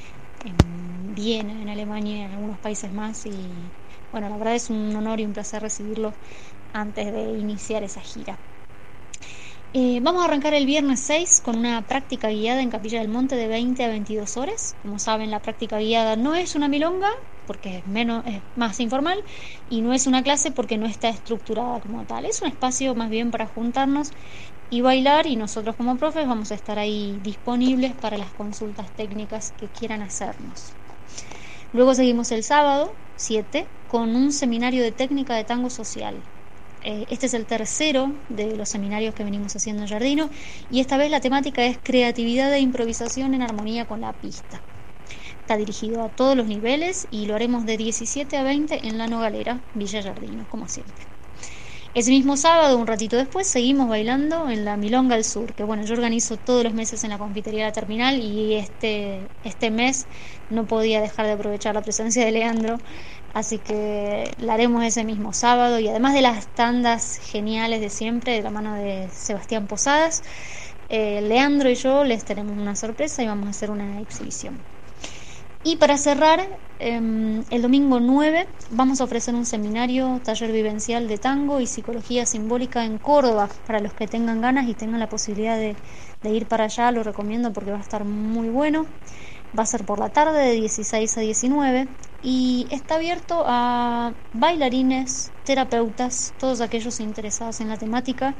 Speaker 13: en Viena, en Alemania y en algunos países más. Y bueno, la verdad es un honor y un placer recibirlo antes de iniciar esa gira. Vamos a arrancar el viernes 6 con una práctica guiada en Capilla del Monte de 20 a 22 horas. Como saben, la práctica guiada no es una milonga porque es más informal, y no es una clase porque no está estructurada como tal. Es un espacio más bien para juntarnos y bailar, y nosotros como profes vamos a estar ahí disponibles para las consultas técnicas que quieran hacernos. Luego seguimos el sábado 7 con un seminario de técnica de tango social. Este es el tercero de los seminarios que venimos haciendo en Jardino, y esta vez la temática es creatividad e improvisación en armonía con la pista. Está dirigido a todos los niveles y lo haremos de 17 a 20 en la Nogalera, Villa Jardino, como siempre. Ese mismo sábado, un ratito después, seguimos bailando en la Milonga del Sur, que bueno, yo organizo todos los meses en la Confitería La Terminal, y este mes no podía dejar de aprovechar la presencia de Leandro, así que la haremos ese mismo sábado, y además de las tandas geniales de siempre, de la mano de Sebastián Posadas, Leandro y yo les tenemos una sorpresa y vamos a hacer una exhibición. Y para cerrar, el domingo 9 vamos a ofrecer un seminario, taller vivencial de tango y psicología simbólica en Córdoba. Para los que tengan ganas y tengan la posibilidad de ir para allá, lo recomiendo porque va a estar muy bueno. Va a ser por la tarde de 16 a 19 y está abierto a bailarines, terapeutas, todos aquellos interesados en la temática,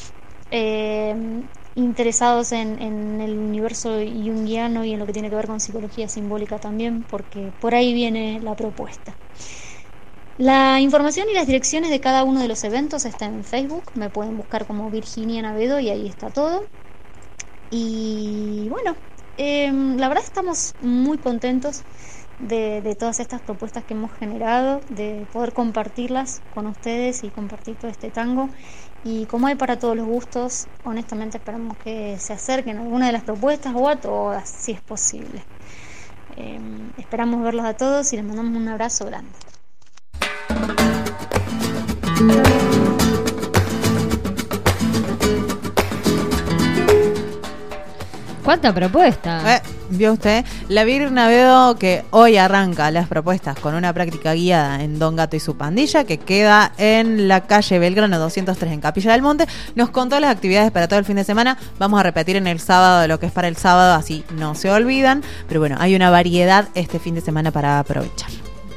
Speaker 13: interesados en el universo junguiano y en lo que tiene que ver con psicología simbólica también, porque por ahí viene la propuesta. La información y las direcciones de cada uno de los eventos están en Facebook, me pueden buscar como Virginia Navedo y ahí está todo. Y bueno, la verdad estamos muy contentos de todas estas propuestas que hemos generado, de poder compartirlas con ustedes y compartir todo este tango. Y como hay para todos los gustos, honestamente esperamos que se acerquen a alguna de las propuestas o a todas, si es posible. Esperamos verlos a todos y les mandamos un abrazo grande.
Speaker 3: ¿Cuánta propuesta?
Speaker 4: ¿Vio usted? La Vir Navedo, que hoy arranca las propuestas con una práctica guiada en Don Gato y su pandilla, que queda en la calle Belgrano 203 en Capilla del Monte, nos contó las actividades para todo el fin de semana. Vamos a repetir en el sábado lo que es para el sábado, así no se olvidan. Pero bueno, hay una variedad este fin de semana para aprovechar.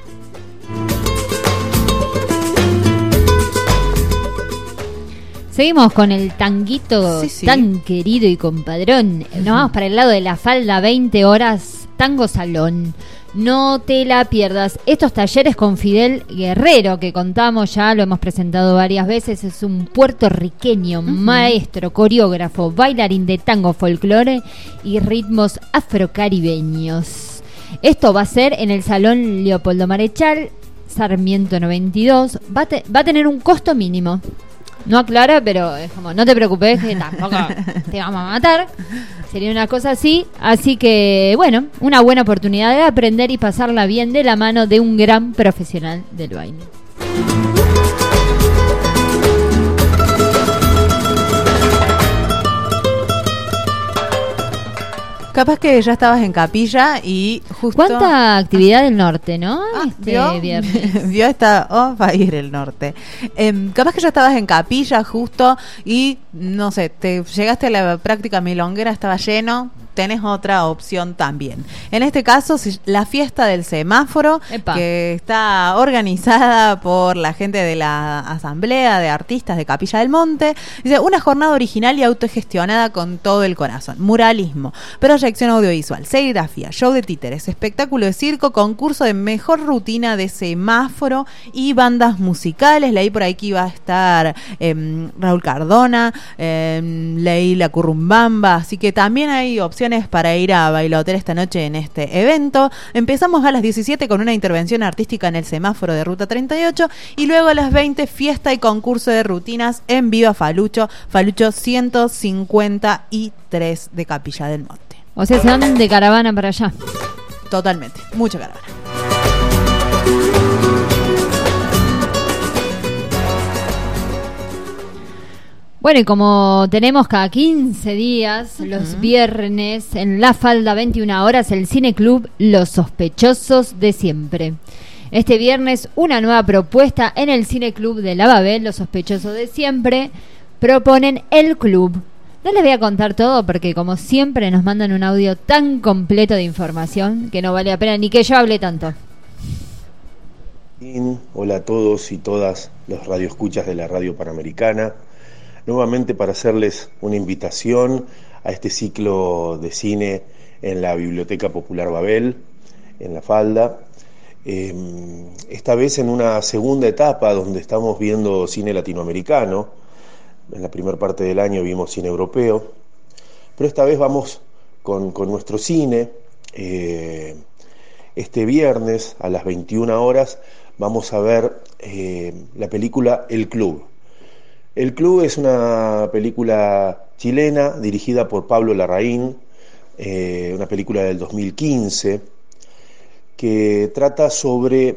Speaker 3: Seguimos con el tanguito tan querido y compadrón. Nos vamos para el lado de la falda, 20 horas, Tango Salón. No te la pierdas. Estos talleres con Fidel Guerrero, que contamos ya, lo hemos presentado varias veces. Es un puertorriqueño, maestro, coreógrafo, bailarín de tango, folclore y ritmos afrocaribeños. Esto va a ser en el Salón Leopoldo Marechal, Sarmiento 92. Va a tener un costo mínimo. No aclara, pero es como, no te preocupes, que tampoco te vamos a matar. Sería una cosa así. Así que, bueno, una buena oportunidad de aprender y pasarla bien de la mano de un gran profesional del baile.
Speaker 4: Capaz que ya estabas en Capilla y justo...
Speaker 3: ¿Cuánta actividad del norte, no? Viernes.
Speaker 4: Vio va a ir el norte. Capaz que ya estabas en Capilla justo y, no sé, te llegaste a la práctica milonguera, estaba lleno. Tenés otra opción también. En este caso, la fiesta del semáforo, que está organizada por la gente de la Asamblea de Artistas de Capilla del Monte. Dice, una jornada original y autogestionada con todo el corazón. Muralismo, proyección audiovisual, serigrafía, show de títeres, espectáculo de circo, concurso de mejor rutina de semáforo y bandas musicales. Leí por ahí que iba a estar Raúl Cardona, Leila Currumbamba, así que también hay opciones opciones para ir a bailotear esta noche en este evento. Empezamos a las 17 con una intervención artística en el semáforo de Ruta 38 y luego a las 20 fiesta y concurso de rutinas en Viva Falucho 153 de Capilla del Monte.
Speaker 3: O sea, se van de caravana para allá.
Speaker 4: Totalmente, mucha caravana.
Speaker 3: Bueno, y como tenemos cada 15 días, los viernes, en La Falda, 21 horas, el Cine Club Los Sospechosos de Siempre. Este viernes, una nueva propuesta en el Cine Club de La Babel, Los Sospechosos de Siempre, proponen El Club. No les voy a contar todo porque, como siempre, nos mandan un audio tan completo de información que no vale la pena ni que yo hable tanto.
Speaker 14: Hola a todos y todas los radioescuchas de la Radio Panamericana. Nuevamente para hacerles una invitación a este ciclo de cine en la Biblioteca Popular Babel, en La Falda. Esta vez en una segunda etapa donde estamos viendo cine latinoamericano. En la primera parte del año vimos cine europeo, pero esta vez vamos con nuestro cine. Este viernes a las 21 horas vamos a ver la película El Club. El Club es una película chilena dirigida por Pablo Larraín, una película del 2015 que trata sobre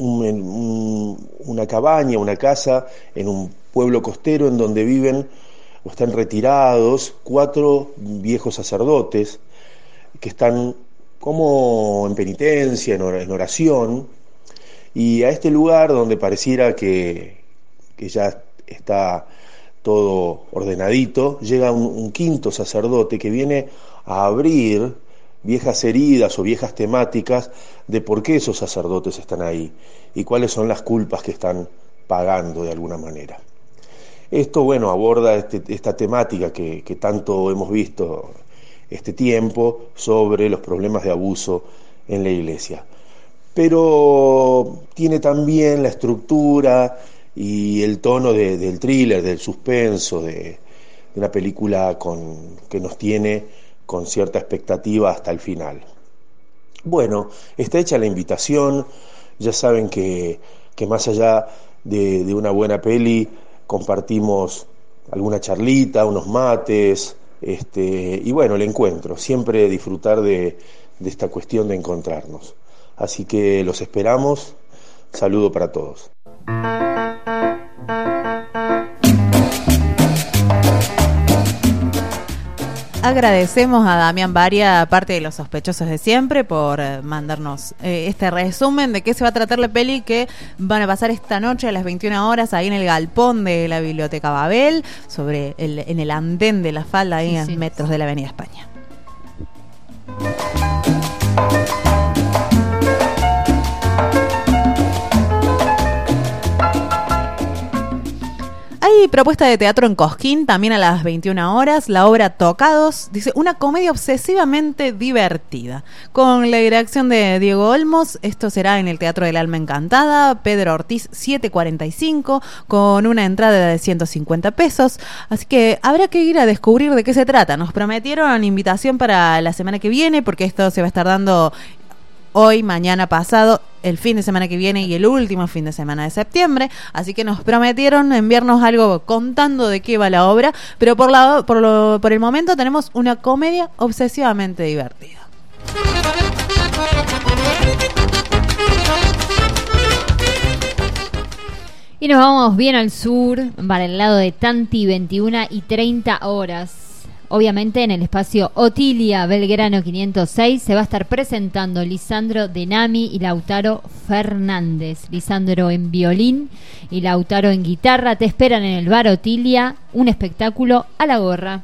Speaker 14: una cabaña, una casa en un pueblo costero en donde viven o están retirados 4 viejos sacerdotes que están como en penitencia, en oración, y a este lugar donde pareciera que ya está todo ordenadito, llega un quinto sacerdote que viene a abrir viejas heridas o viejas temáticas de por qué esos sacerdotes están ahí y cuáles son las culpas que están pagando de alguna manera. Esto, bueno, aborda esta temática que tanto hemos visto este tiempo sobre los problemas de abuso en la iglesia. Pero tiene también la estructura y el tono del thriller, del suspenso, de una película que nos tiene con cierta expectativa hasta el final. Bueno, está hecha la invitación. Ya saben que más allá de una buena peli compartimos alguna charlita, unos mates, y bueno, el encuentro, siempre disfrutar de esta cuestión de encontrarnos. Así que los esperamos. Saludo para todos.
Speaker 4: Agradecemos a Damián Baria, parte de Los Sospechosos de Siempre, por mandarnos este resumen de qué se va a tratar la peli que van a pasar esta noche a las 21 horas ahí en el galpón de la Biblioteca Babel, en el andén de La Falda, ahí a metros de la Avenida España. Hay propuesta de teatro en Cosquín, también a las 21 horas, la obra Tocados, dice, una comedia obsesivamente divertida, con la dirección de Diego Olmos. Esto será en el Teatro del Alma Encantada, Pedro Ortiz 745, con una entrada de 150 pesos, así que habrá que ir a descubrir de qué se trata. Nos prometieron invitación para la semana que viene, porque esto se va a estar dando hoy, mañana, pasado, el fin de semana que viene y el último fin de semana de septiembre, así que nos prometieron enviarnos algo contando de qué va la obra, pero por el momento tenemos una comedia obsesivamente divertida.
Speaker 3: Y nos vamos bien al sur, para el lado de Tanti, 21:30 horas. Obviamente en el espacio Otilia Belgrano 506 se va a estar presentando Lisandro Denami y Lautaro Fernández. Lisandro en violín y Lautaro en guitarra. Te esperan en el bar Otilia, un espectáculo a la gorra.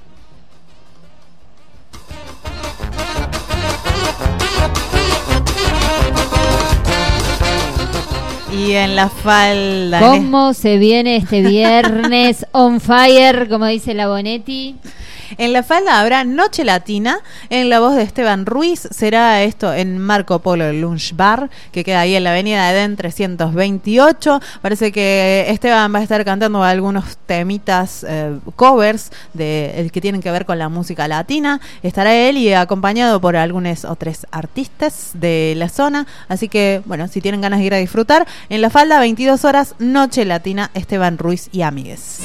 Speaker 4: Y en La Falda.
Speaker 3: ¿Cómo se viene este viernes on fire, como dice la Bonetti?
Speaker 4: En La Falda habrá Noche Latina en la voz de Esteban Ruiz. Será esto en Marco Polo Lunch Bar, que queda ahí en la avenida Edén 328. Parece que Esteban va a estar cantando algunos temitas covers el que tienen que ver con la música latina. Estará él y acompañado por algunos otros artistas de la zona. Así que, bueno, si tienen ganas de ir a disfrutar, en La Falda, 22 horas, Noche Latina, Esteban Ruiz y amigues.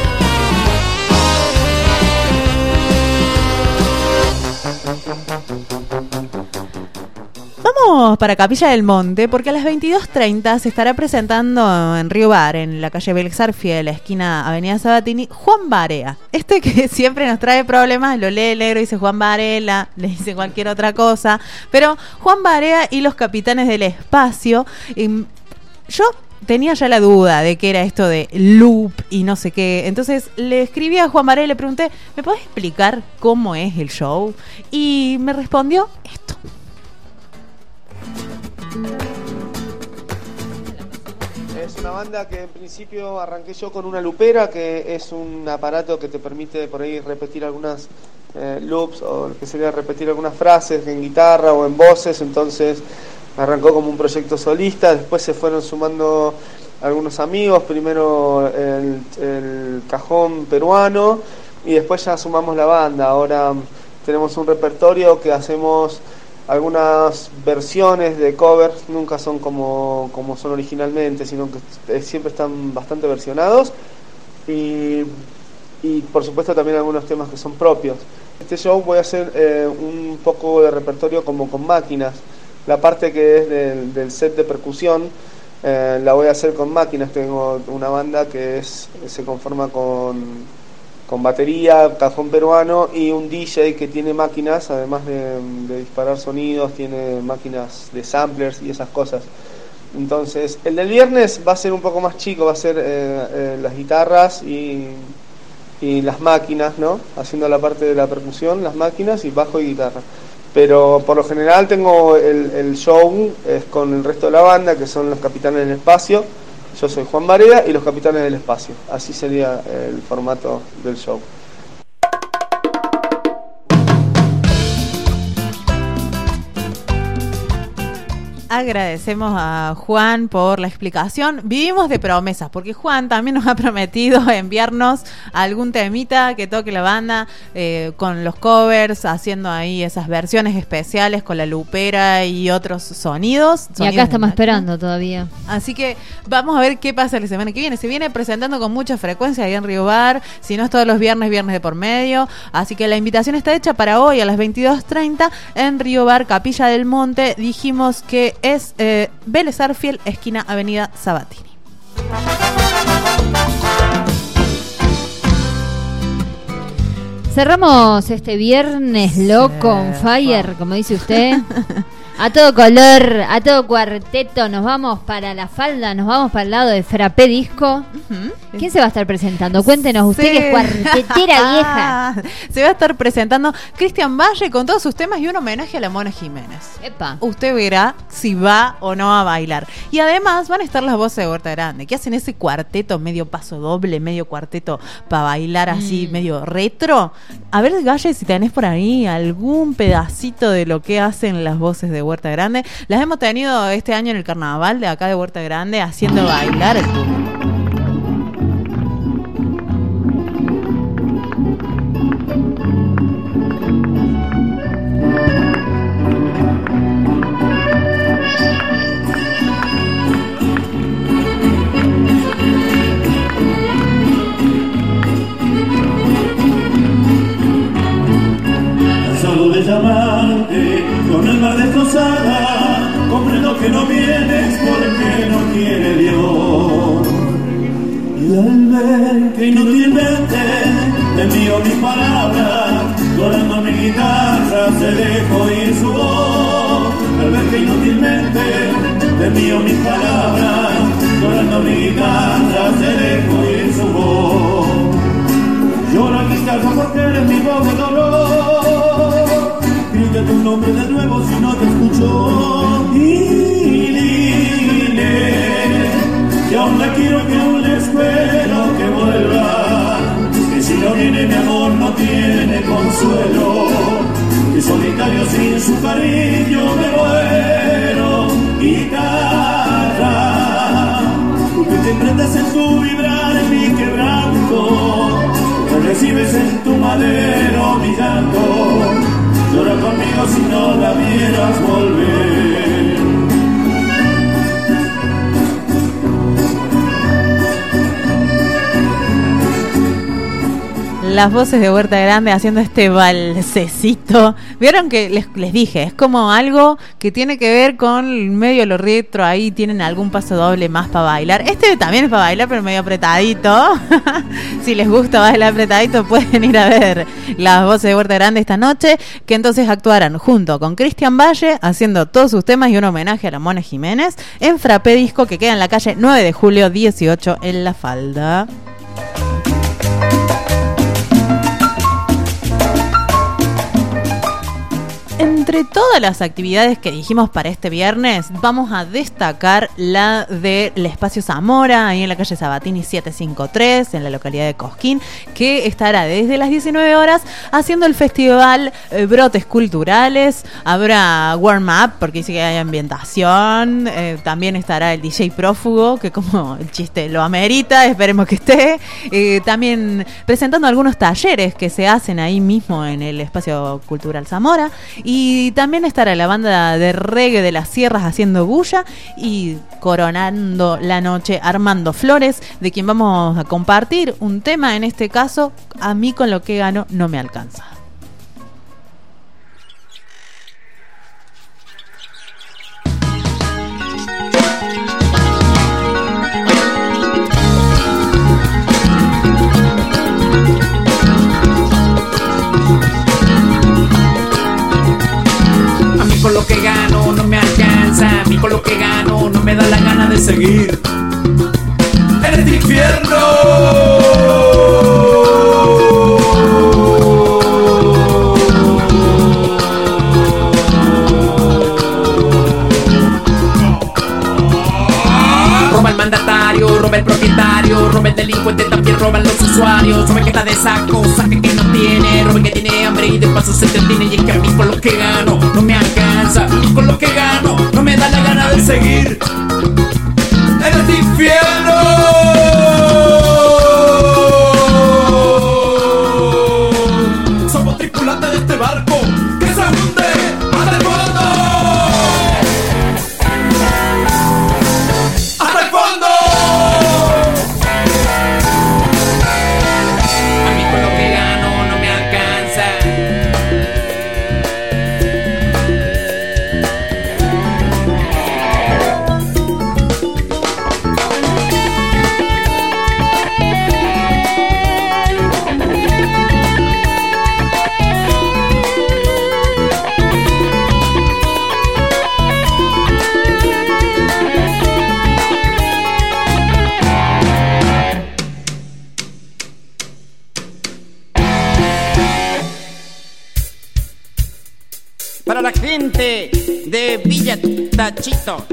Speaker 4: Vamos para Capilla del Monte, porque a las 22:30 se estará presentando en Río Bar, en la calle Vélez Arfiel, la esquina Avenida Sabatini, Juan Barea. Este que siempre nos trae problemas, lo lee el negro, dice Juan Varela, le dice cualquier otra cosa, pero Juan Barea y los Capitanes del Espacio. Yo tenía ya la duda de qué era esto de loop y no sé qué. Entonces le escribí a Juan Barea y le pregunté, ¿me podés explicar cómo es el show? Y me respondió esto.
Speaker 15: Es una banda que en principio arranqué yo con una lupera, que es un aparato que te permite por ahí repetir algunas loops, o lo que sería repetir algunas frases en guitarra o en voces. Entonces arrancó como un proyecto solista, después se fueron sumando algunos amigos, primero el cajón peruano y después ya sumamos la banda. Ahora tenemos un repertorio que hacemos algunas versiones de covers, nunca son como son originalmente, sino que siempre están bastante versionados, y por supuesto también algunos temas que son propios. Este show voy a hacer un poco de repertorio como con máquinas. La parte que es del set de percusión la voy a hacer con máquinas. Tengo una banda que se conforma con batería, cajón peruano y un DJ que tiene máquinas, además de disparar sonidos, tiene máquinas de samplers y esas cosas. Entonces, el del viernes va a ser un poco más chico, va a ser las guitarras y las máquinas, ¿no? Haciendo la parte de la percusión, las máquinas y bajo y guitarra. Pero por lo general tengo el show es con el resto de la banda, que son los Capitanes del Espacio. Yo soy Juan Barea y los Capitanes del Espacio. Así sería el formato del show.
Speaker 4: Agradecemos a Juan por la explicación. Vivimos de promesas, porque Juan también nos ha prometido enviarnos algún temita que toque la banda con los covers, haciendo ahí esas versiones especiales con la lupera y otros sonidos.
Speaker 3: Y acá estamos esperando todavía.
Speaker 4: Así que vamos a ver qué pasa la semana que viene. Se viene presentando con mucha frecuencia ahí en Río Bar, si no es todos los viernes de por medio. Así que la invitación está hecha para hoy a las 22:30 en Río Bar, Capilla del Monte. Dijimos que es Vélez Arfiel, esquina Avenida Sabatini.
Speaker 3: Cerramos este viernes loco, on fire, como dice usted. A todo color, a todo cuarteto, nos vamos para La Falda, nos vamos para el lado de Frappé Disco. ¿Quién se va a estar presentando? Cuéntenos, usted que es cuartetera vieja.
Speaker 4: Se va a estar presentando Cristian Valle con todos sus temas y un homenaje a la Mona Jiménez.
Speaker 3: Epa.
Speaker 4: Usted verá si va o no a bailar. Y además van a estar las voces de Huerta Grande, que hacen ese cuarteto medio paso doble, medio cuarteto para bailar así, medio retro. A ver, Valle, si tenés por ahí algún pedacito de lo que hacen las voces de Huerta Grande. Las hemos tenido este año en el carnaval de acá de Huerta Grande, haciendo bailar el público.
Speaker 16: Cansado de llamarte con el mar destrozada, comprendo que no vienes porque no quiere Dios. Y al ver que inútilmente te envío mis palabras, llorando mi guitarra se dejó oír su voz. Al ver que inútilmente te envío mis palabras, llorando mi guitarra se dejó oír su voz. Llora mi guitarra porque eres mi voz de dolor. Grita tu nombre de nuevo si no te escucho. Y dile que aún la quiero, que aún la espero que vuelva. Que si no viene mi amor no tiene consuelo, y solitario sin su cariño me muero. Guitarra, que te prendes en tu vibrar en mi quebranto, que recibes en tu madero mi llanto, llora conmigo si no la vieras volver.
Speaker 4: Las voces de Huerta Grande haciendo este balsecito. Vieron que les dije, es como algo que tiene que ver con medio lo retro. Ahí tienen algún paso doble más para bailar. Este también es para bailar, pero medio apretadito. Si les gusta bailar apretadito, pueden ir a ver las voces de Huerta Grande esta noche, que entonces actuarán junto con Cristian Valle haciendo todos sus temas y un homenaje a la Mona Jiménez en Frappé Disco, que queda en la calle 9 de julio 18 en La Falda. Entre todas las actividades que dijimos para este viernes, vamos a destacar la del Espacio Zamora, ahí en la calle Sabatini 753, en la localidad de Cosquín, que estará desde las 19 horas haciendo el festival Brotes Culturales. Habrá warm-up, porque dice que hay ambientación. También estará el DJ Prófugo, que como el chiste lo amerita, esperemos que esté. También presentando algunos talleres que se hacen ahí mismo en el Espacio Cultural Zamora. Y también estará la banda de reggae de las Sierras haciendo bulla y coronando la noche Armando Flores, de quien vamos a compartir un tema, en este caso, A mí con lo que gano no me alcanza.
Speaker 17: Con lo que gano no me alcanza, a mí con lo que gano no me da la gana de seguir en este infierno. Roba el mandatario, roba el propietario, roba el delincuente, también roban los usuarios. Roba el que está de saco, saque que no tiene, roba el que tiene hambre y de paso se entretiene. Y es que a mí con lo que gano no me alcanza, con lo que gano no me da la gana de seguir en este infierno. Somos tripulantes de este barco que se hunde hasta el fondo. ¡Hasta el fondo! A mí con lo que gano no me alcanza.
Speaker 18: Para la gente de Villa Tachito.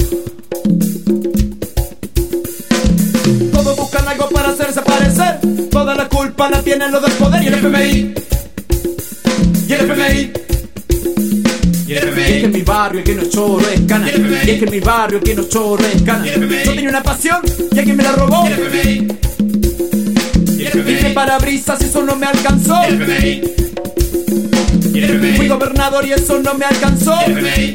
Speaker 17: Todos buscan algo para hacerse parecer. Toda la culpa la tienen los del poder y el FMI. Y el FMI. Y el FMI. Y es que en mi barrio el que no es choro es cana. Y es que en mi barrio el que no es choro es cana. Yo tenía una pasión y alguien me la robó. Y el FMI. Y el FMI. Dije parabrisas y eso no me alcanzó. Y el FMI. Fui gobernador y eso no me alcanzó. Y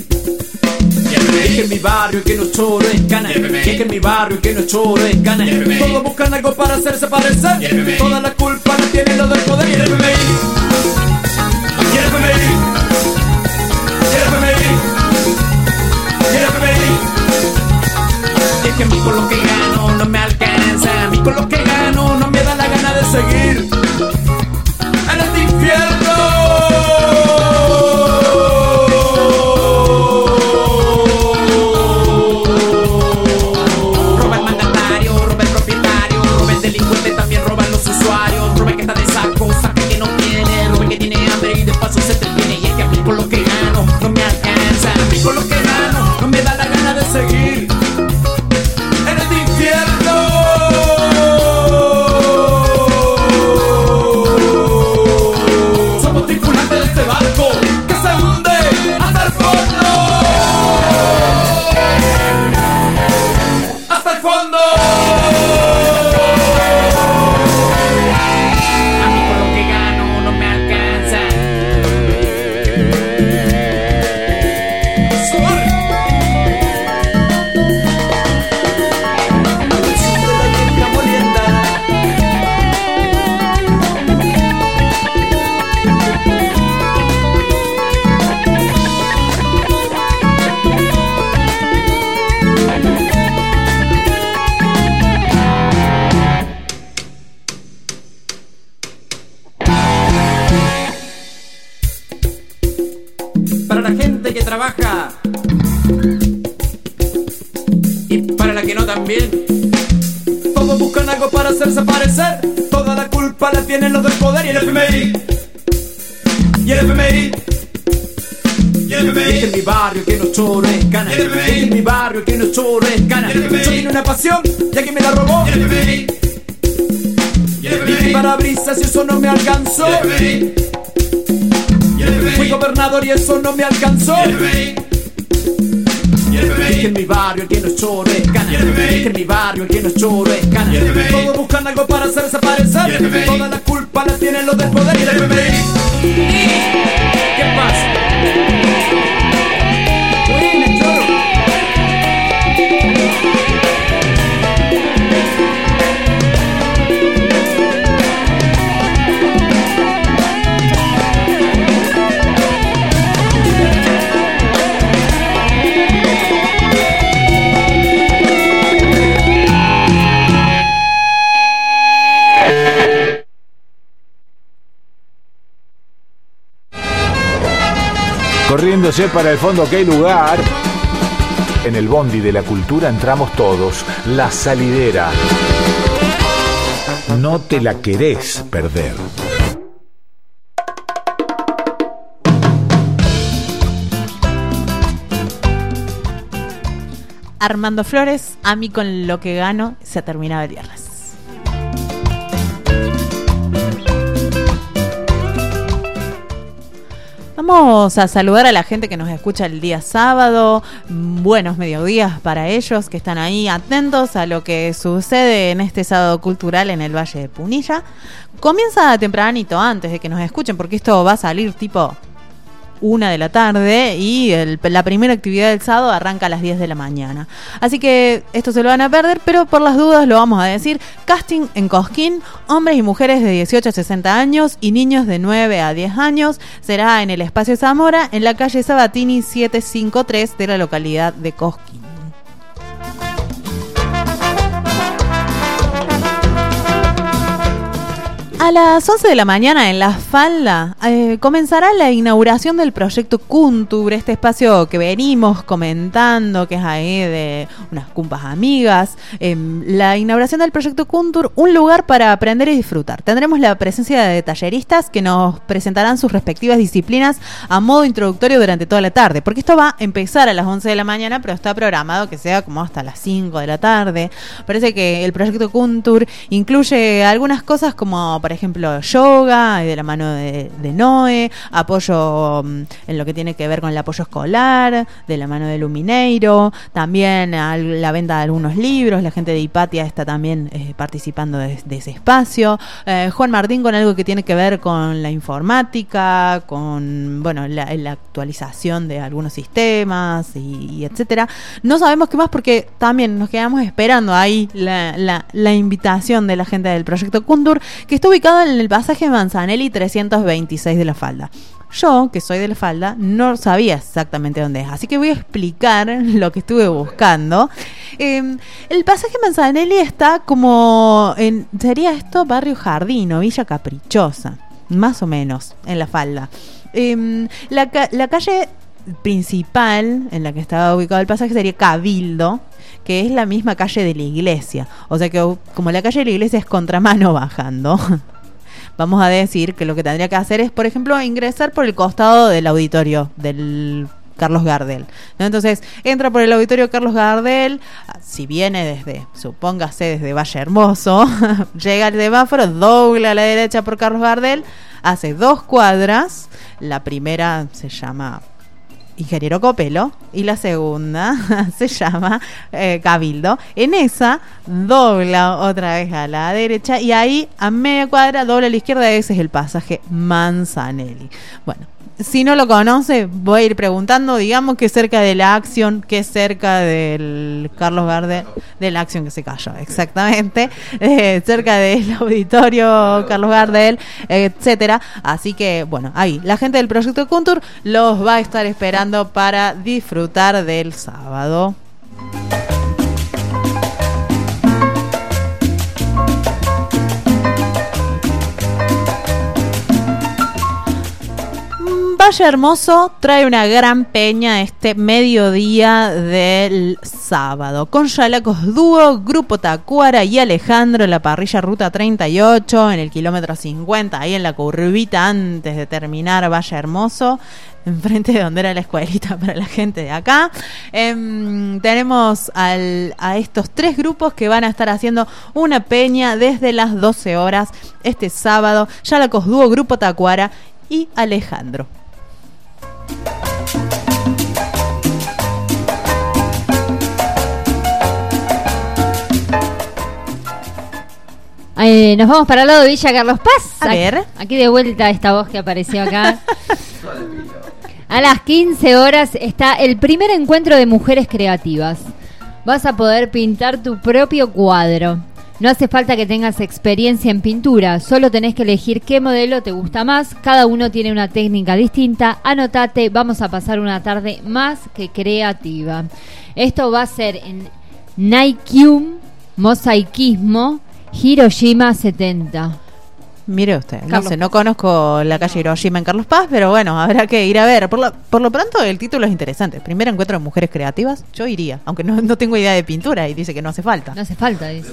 Speaker 17: es que en mi barrio el que no es choro es cana. Y es que en mi barrio el que no es choro es cana. Todos buscan algo para hacerse parecer. Toda la culpa la tienen los del poder y el FMI. Y el FMI. Y el FMI. Y el FMI. Y es que a mí con lo que gano no me alcanza. A mí con lo que gano no me da la gana de seguir en este infierno. También roban los usuarios, roba el que está de saco, saque que no tiene, roba el que tiene hambre y de paso se entretiene. Y es que a mí con lo que gano no me alcanza, a mí con lo que gano no me da la gana de seguir en este infierno. raja. Y para la que no también. Todos buscan algo para hacerse aparecer. Toda la culpa la tienen los del poder y el FMI. Y el FMI. Y el FMI. Es que en mi barrio que no choro es cana. Es que en mi barrio que no choro es cana. Yo tenía una pasión y aquí me la robó. Y el FMI. Y parabrisas y eso no me alcanzó. Fui gobernador y eso no me alcanzó. Es que en mi barrio el que no es choro es cana. Es que en mi barrio el que no es choro es cana. Todos buscan algo para hacer desaparecer. Toda la culpa la tienen los del poder y el FMI. ¿Qué pasa? Buena, choro.
Speaker 1: Corriéndose para el fondo que hay lugar. En el bondi de la cultura entramos todos. La salidera. No te la querés perder.
Speaker 4: Armando Flores, a mí con lo que gano se terminaba el viernes. Vamos a saludar a la gente que nos escucha el día sábado. Buenos mediodías para ellos que están ahí atentos a lo que sucede en este sábado cultural en el Valle de Punilla. Comienza tempranito antes de que nos escuchen porque esto va a salir tipo 1 de la tarde y la primera actividad del sábado arranca a las 10 de la mañana. Así que esto se lo van a perder, pero por las dudas lo vamos a decir. Casting en Cosquín, hombres y mujeres de 18 a 60 años y niños de 9 a 10 años. Será en el Espacio Zamora, en la calle Sabatini 753 de la localidad de Cosquín. A las 11 de la mañana en La Falda comenzará la inauguración del proyecto Kuntur, este espacio que venimos comentando, que es ahí de unas cumpas amigas. La inauguración del proyecto Kuntur, un lugar para aprender y disfrutar. Tendremos la presencia de talleristas que nos presentarán sus respectivas disciplinas a modo introductorio durante toda la tarde, porque esto va a empezar a las 11 de la mañana, pero está programado que sea como hasta las 5 de la tarde. Parece que el proyecto Kuntur incluye algunas cosas como, por ejemplo, yoga, de la mano de Noé, apoyo en lo que tiene que ver con el apoyo escolar, de la mano de Lumineiro, también la venta de algunos libros. La gente de Hipatia está también participando de ese espacio. Juan Martín con algo que tiene que ver con la informática, con la actualización de algunos sistemas y etcétera. No sabemos qué más porque también nos quedamos esperando ahí la invitación de la gente del proyecto Kuntur, que está ubicado en el pasaje Manzanelli 326 de La Falda. Yo, que soy de La Falda, no sabía exactamente dónde es, así que voy a explicar lo que estuve buscando. El pasaje Manzanelli está como sería esto Barrio Jardín o Villa Caprichosa, más o menos, en La Falda. La calle principal en la que estaba ubicado el pasaje sería Cabildo, que es la misma calle de la iglesia. O sea que como la calle de la iglesia es contramano bajando, vamos a decir que lo que tendría que hacer es, por ejemplo, ingresar por el costado del auditorio del Carlos Gardel, ¿no? Entonces entra por el auditorio Carlos Gardel, si viene supóngase desde Valle Hermoso, llega al semáforo, dobla a la derecha por Carlos Gardel, hace 2 cuadras, la primera se llama Ingeniero Copelo y la segunda se llama Cabildo. En esa dobla otra vez a la derecha y ahí a media cuadra dobla a la izquierda. Ese es el pasaje Manzanelli. Bueno, si no lo conoce, voy a ir preguntando, digamos que cerca de la Acción, que es cerca del Carlos Gardel, de la Acción que se cayó, exactamente, cerca del auditorio Carlos Gardel, etcétera. Así que, bueno, ahí, la gente del proyecto Kuntur los va a estar esperando para disfrutar del sábado. Valle Hermoso trae una gran peña este mediodía del sábado, con Yalacos Dúo, Grupo Tacuara y Alejandro en la parrilla Ruta 38, en el kilómetro 50, ahí en la curvita antes de terminar Valle Hermoso, enfrente de donde era la escuelita para la gente de acá. Tenemos a estos 3 grupos que van a estar haciendo una peña desde las 12 horas este sábado. Yalacos Dúo, Grupo Tacuara y Alejandro.
Speaker 3: Nos vamos para el lado de Villa Carlos Paz.
Speaker 4: A ver.
Speaker 3: Aquí de vuelta esta voz que apareció acá. A las 15 horas está el primer encuentro de mujeres creativas. Vas a poder pintar tu propio cuadro. No hace falta que tengas experiencia en pintura, solo tenés que elegir qué modelo te gusta más. Cada uno tiene una técnica distinta. Anotate, vamos a pasar una tarde más que creativa. Esto va a ser en Naikyum, Mosaicismo, Hiroshima 70.
Speaker 4: Mire usted, no conozco la calle Hiroshima en Carlos Paz, pero bueno, habrá que ir a ver. Por lo pronto el título es interesante. Primer encuentro de mujeres creativas, yo iría, aunque no tengo idea de pintura y dice que no hace falta.
Speaker 3: No hace falta, dice.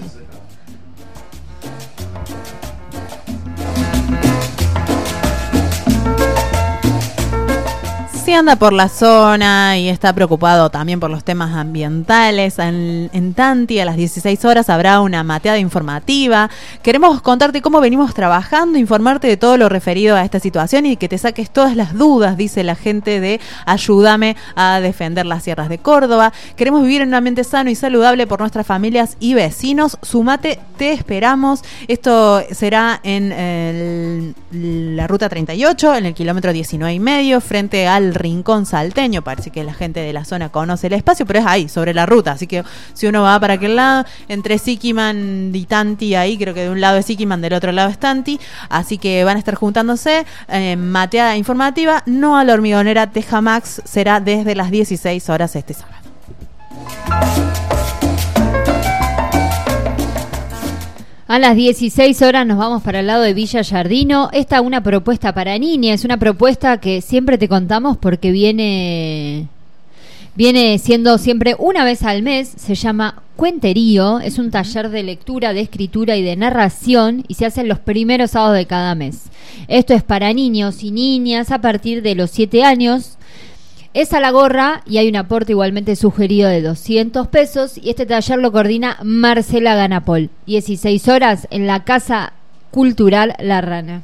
Speaker 4: Si anda por la zona y está preocupado también por los temas ambientales, en Tanti a las 16 horas habrá una mateada informativa. Queremos contarte cómo venimos trabajando, informarte de todo lo referido a esta situación y que te saques todas las dudas, dice la gente de Ayúdame a defender las sierras de Córdoba. Queremos vivir en un ambiente sano y saludable por nuestras familias y vecinos. Sumate, te esperamos. Esto será en la ruta 38, en el kilómetro 19,5, frente al Rincón Salteño. Parece que la gente de la zona conoce el espacio, pero es ahí, sobre la ruta, así que si uno va para aquel lado, entre Siquiman y Tanti, ahí creo que de un lado es Siquiman, del otro lado es Tanti, así que van a estar juntándose. Mateada informativa, no a la hormigonera Tejamax, será desde las 16 horas este sábado.
Speaker 3: A las 16 horas nos vamos para el lado de Villa Giardino. Esta es una propuesta para niñas, es una propuesta que siempre te contamos porque viene siendo siempre una vez al mes. Se llama Cuenterío, es un taller de lectura, de escritura y de narración y se hace los primeros sábados de cada mes. Esto es para niños y niñas a partir de los 7 años. Es a la gorra y hay un aporte igualmente sugerido de 200 pesos y este taller lo coordina Marcela Ganapol. 16 horas en la Casa Cultural La Rana.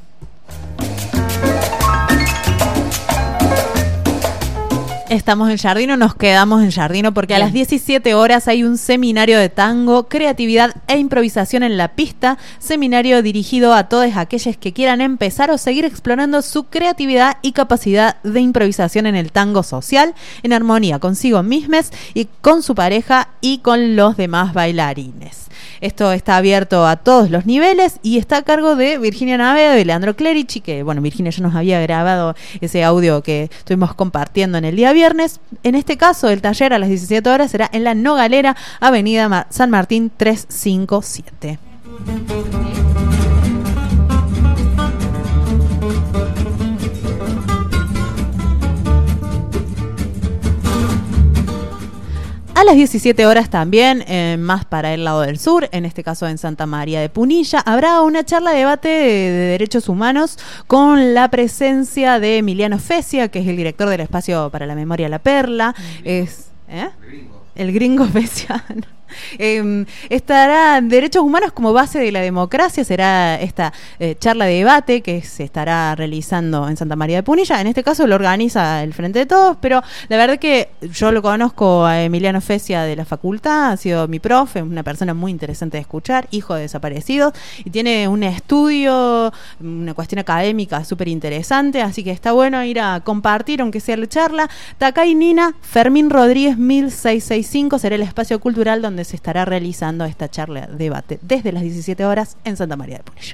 Speaker 4: Estamos en Giardino, nos quedamos en Giardino porque a las 17 horas hay un seminario de tango, creatividad e improvisación en la pista, seminario dirigido a todas aquellas que quieran empezar o seguir explorando su creatividad y capacidad de improvisación en el tango social, en armonía consigo mismos y con su pareja y con los demás bailarines. Esto está abierto a todos los niveles y está a cargo de Virginia Navedo y Leandro Clerici, que bueno, Virginia ya nos había grabado ese audio que estuvimos compartiendo en el día viernes. En este caso, el taller a las 17 horas será en la Nogalera, Avenida San Martín 357. A las 17 horas también, más para el lado del sur, en este caso en Santa María de Punilla, habrá una charla de debate de derechos humanos con la presencia de Emiliano Fesia, que es el director del Espacio para la Memoria La Perla. El gringo Fesia. Estará Derechos Humanos como base de la democracia. Será esta charla de debate que se estará realizando en Santa María de Punilla. En este caso lo organiza el Frente de Todos, pero la verdad que yo lo conozco a Emiliano Fesia de la facultad, ha sido mi profe, una persona muy interesante de escuchar, hijo de desaparecidos, y tiene un estudio, una cuestión académica súper interesante, así que está bueno ir a compartir, aunque sea la charla. Takay Nina, Fermín Rodríguez 1665 será el espacio cultural donde se estará realizando esta charla de debate desde las 17 horas en Santa María de Punilla.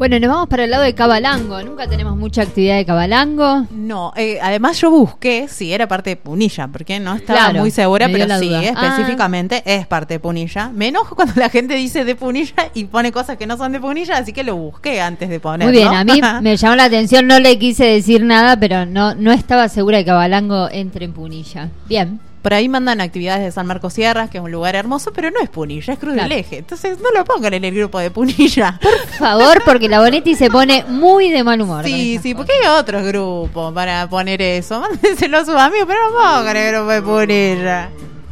Speaker 3: Bueno, nos vamos para el lado de Cabalango. Nunca tenemos mucha actividad de Cabalango.
Speaker 4: No, además yo busqué si era parte de Punilla, porque no estaba muy segura,
Speaker 3: me dio
Speaker 4: pero
Speaker 3: la
Speaker 4: sí,
Speaker 3: duda.
Speaker 4: específicamente es parte de Punilla. Me enojo cuando la gente dice de Punilla y pone cosas que no son de Punilla, así que lo busqué antes de ponerlo.
Speaker 3: Muy bien, a mí me llamó la atención, no le quise decir nada, pero no estaba segura de que Cabalango entre en Punilla. Bien.
Speaker 4: Por ahí mandan actividades de San Marcos Sierras, que es un lugar hermoso, pero no es Punilla, es Cruz del Eje. Entonces no lo pongan en el grupo de Punilla.
Speaker 3: Por favor, porque la Bonetti se pone muy de mal humor.
Speaker 4: Sí, porque hay otros grupos para poner eso. Mándenselo a sus amigos, pero no pongan el grupo de Punilla.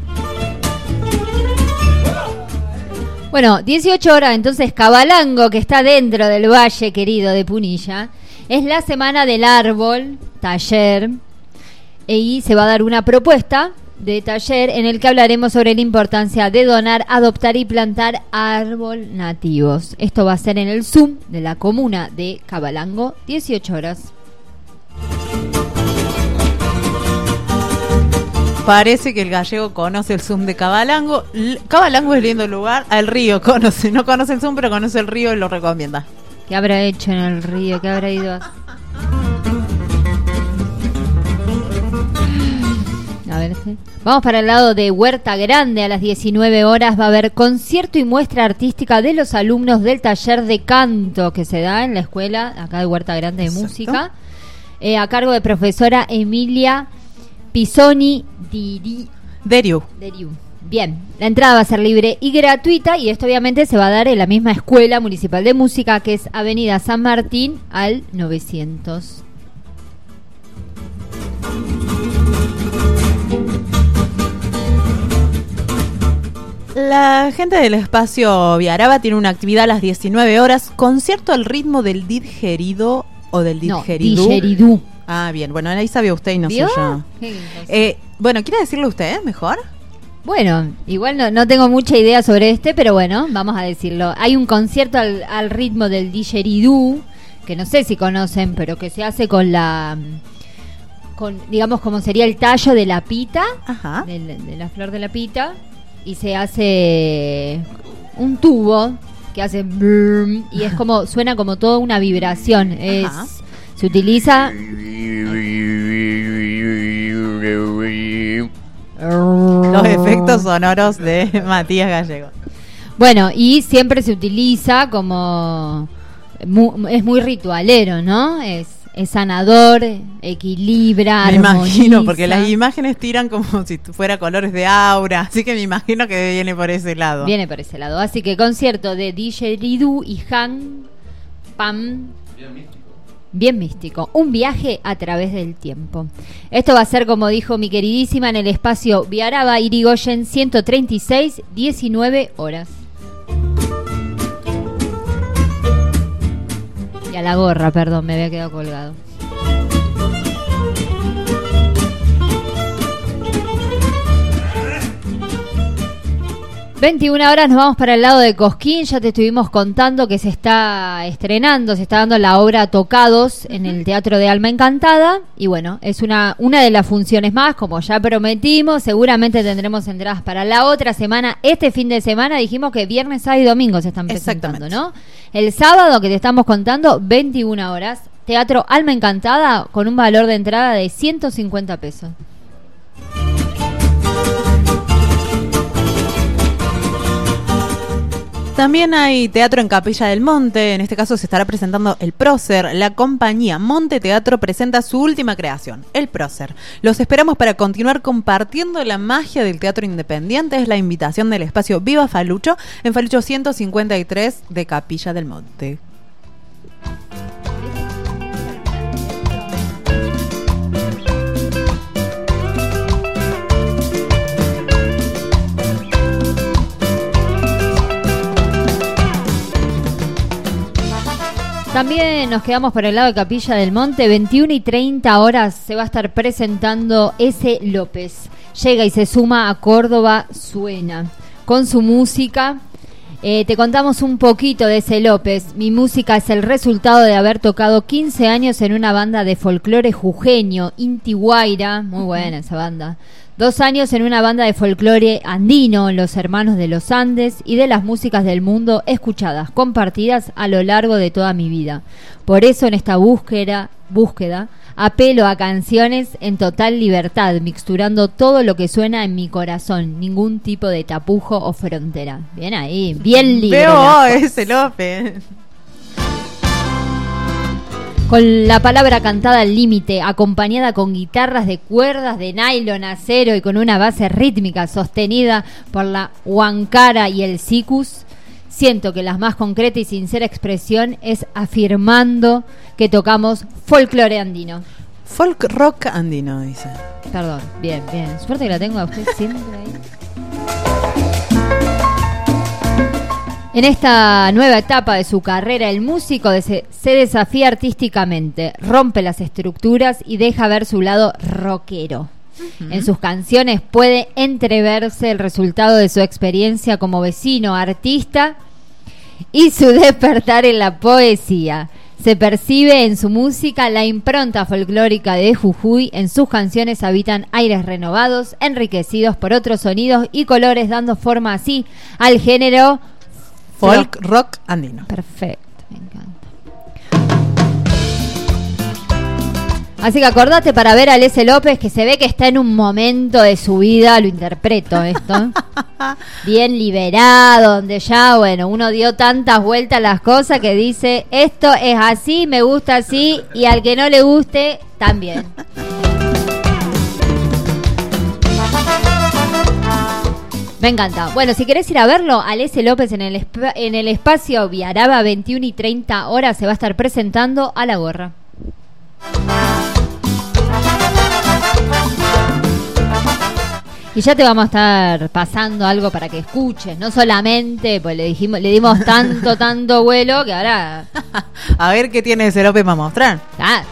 Speaker 3: Bueno, 18 horas, entonces Cabalango, que está dentro del valle querido de Punilla, es la semana del árbol, taller, y se va a dar una propuesta de taller en el que hablaremos sobre la importancia de donar, adoptar y plantar árbol nativos. Esto va a ser en el Zoom de la comuna de Cabalango, 18 horas.
Speaker 4: Parece que el gallego conoce el Zoom de Cabalango. Cabalango es lindo lugar. El río conoce, no conoce el Zoom, pero conoce el río y lo recomienda.
Speaker 3: ¿Qué habrá hecho en el río? ¿Qué habrá ido a ver, sí. Vamos para el lado de Huerta Grande. A las 19 horas va a haber concierto y muestra artística de los alumnos del taller de canto que se da en la escuela acá de Huerta Grande de Música, a cargo de profesora Emilia Pisoni Deriu. Bien, la entrada va a ser libre y gratuita, y esto obviamente se va a dar en la misma Escuela Municipal de Música, que es Avenida San Martín al 900.
Speaker 4: La gente del espacio Viaraba tiene una actividad a las 19 horas, concierto al ritmo del didgeridoo o del didgeridoo.
Speaker 3: Didgeridoo.
Speaker 4: Ah, bien, bueno, ahí sabía usted y no sé yo. Bueno, ¿quiere decirlo usted mejor?
Speaker 3: Bueno, igual no tengo mucha idea sobre pero bueno, vamos a decirlo. Hay un concierto al ritmo del didgeridoo, que no sé si conocen, pero que se hace con digamos, como sería el tallo de la pita, de la flor de la pita, y se hace un tubo que hace brrr, y es como, suena como toda una vibración. Se utiliza
Speaker 4: los efectos sonoros de Matías Gallego.
Speaker 3: Bueno, y siempre se utiliza como es muy ritualero, ¿no? Es sanador, equilibra,
Speaker 4: me
Speaker 3: armoniza.
Speaker 4: imagino, porque las imágenes tiran como si fuera colores de aura, así que me imagino que viene por ese lado.
Speaker 3: Viene por ese lado, así que concierto de didgeridoo y hang pam. Bien místico, un viaje a través del tiempo. Esto va a ser, como dijo mi queridísima, en el espacio Viaraba, Irigoyen 136, 19 horas. Y a la gorra, perdón, me había quedado colgado. 21 horas nos vamos para el lado de Cosquín. Ya te estuvimos contando que se está estrenando, se está dando la obra Tocados en el Teatro de Alma Encantada. Y bueno, es una de las funciones más, como ya prometimos. Seguramente tendremos entradas para la otra semana. Este fin de semana dijimos que viernes, sábado y domingo se están presentando, ¿no? El sábado, que te estamos contando, 21 horas. Teatro Alma Encantada con un valor de entrada de 150 pesos.
Speaker 4: También hay teatro en Capilla del Monte. En este caso se estará presentando El Prócer. La compañía Monte Teatro presenta su última creación, El Prócer. Los esperamos para continuar compartiendo la magia del teatro independiente. Es la invitación del espacio Viva Falucho, en Falucho 153 de Capilla del Monte.
Speaker 3: También nos quedamos por el lado de Capilla del Monte. 21 y 30 horas se va a estar presentando S. López. Llega y se suma a Córdoba Suena con su música. Te contamos un poquito de S. López. Mi música es el resultado de haber tocado 15 años en una banda de folclore jujeño, Inti Guaira. Muy buena esa banda. 2 años en una banda de folclore andino, Los Hermanos de los Andes, y de las músicas del mundo escuchadas, compartidas a lo largo de toda mi vida. Por eso en esta búsqueda apelo a canciones en total libertad, mixturando todo lo que suena en mi corazón, ningún tipo de tapujo o frontera. Bien ahí, bien libre.
Speaker 4: Veo ese López.
Speaker 3: Con la palabra cantada al límite, acompañada con guitarras de cuerdas de nylon, acero y con una base rítmica sostenida por la huancara y el sikus, siento que la más concreta y sincera expresión es afirmando que tocamos folclore andino.
Speaker 4: Folk rock andino, dice.
Speaker 3: Perdón, bien. Suerte que la tengo a usted siempre ahí. En esta nueva etapa de su carrera, el músico se desafía artísticamente, rompe las estructuras y deja ver su lado rockero. En sus canciones puede entreverse el resultado de su experiencia como vecino artista y su despertar en la poesía. Se percibe en su música la impronta folclórica de Jujuy. En sus canciones habitan aires renovados, enriquecidos por otros sonidos y colores, dando forma así al género
Speaker 4: folk rock andino.
Speaker 3: Perfecto, me encanta. Así que acordate para ver a Alessi López, que se ve que está en un momento de su vida, lo interpreto esto, bien liberado, donde ya, bueno, uno dio tantas vueltas a las cosas que dice, esto es así, me gusta así, y al que no le guste, también. Me encanta. Bueno, si querés ir a verlo, Alessi López en el espacio Viaraba, 21 y 30 horas, se va a estar presentando a la gorra. Y ya te vamos a estar pasando algo para que escuches, no solamente, pues le dimos tanto vuelo que ahora...
Speaker 4: A ver qué tiene ese López para mostrar.
Speaker 3: Ah.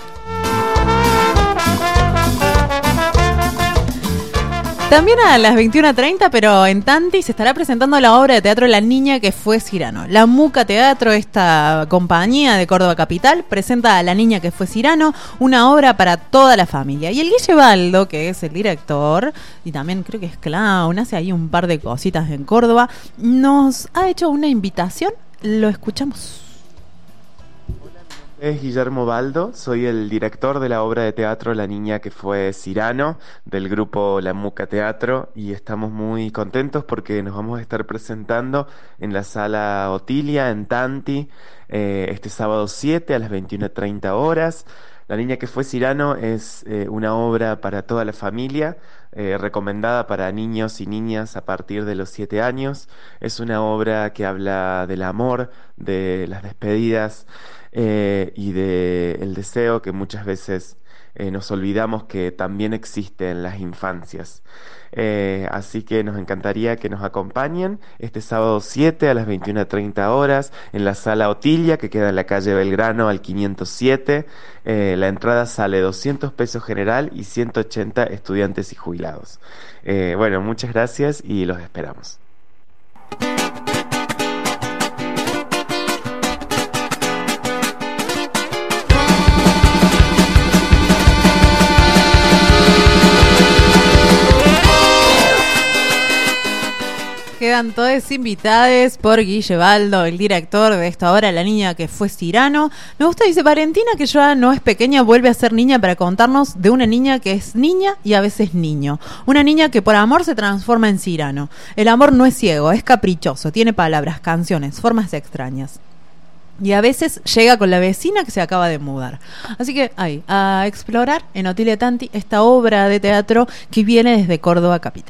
Speaker 4: También a las 21:30, pero en Tanti se estará presentando la obra de teatro La Niña que fue Cirano. La Muca Teatro, esta compañía de Córdoba Capital, presenta a La Niña que fue Cirano, una obra para toda la familia. Y el Guille Baldo, que es el director, y también creo que es clown, hace ahí un par de cositas en Córdoba, nos ha hecho una invitación. Lo escuchamos.
Speaker 19: Es Guillermo Baldo, soy el director de la obra de teatro La Niña que fue Cirano, del grupo La Muca Teatro, y estamos muy contentos porque nos vamos a estar presentando en la sala Otilia, en Tanti, este sábado 7 a las 21:30 horas. La Niña que fue Cirano es una obra para toda la familia, recomendada para niños y niñas a partir de los 7 años. Es una obra que habla del amor, de las despedidas, y de el deseo que muchas veces nos olvidamos que también existe en las infancias. Así que nos encantaría que nos acompañen este sábado 7 a las 21:30 horas en la sala Otilia, que queda en la calle Belgrano al 507. La entrada sale 200 pesos general y 180 estudiantes y jubilados. Bueno, muchas gracias y los esperamos.
Speaker 4: Quedan todos invitados por Guille Baldo, el director de esta obra, La Niña que fue Cirano. Me gusta, dice Valentina, que ya no es pequeña, vuelve a ser niña para contarnos de una niña que es niña y a veces niño. Una niña que por amor se transforma en Cirano. El amor no es ciego, es caprichoso, tiene palabras, canciones, formas extrañas. Y a veces llega con la vecina que se acaba de mudar. Así que ahí, a explorar en Otilia Tanti esta obra de teatro que viene desde Córdoba Capital.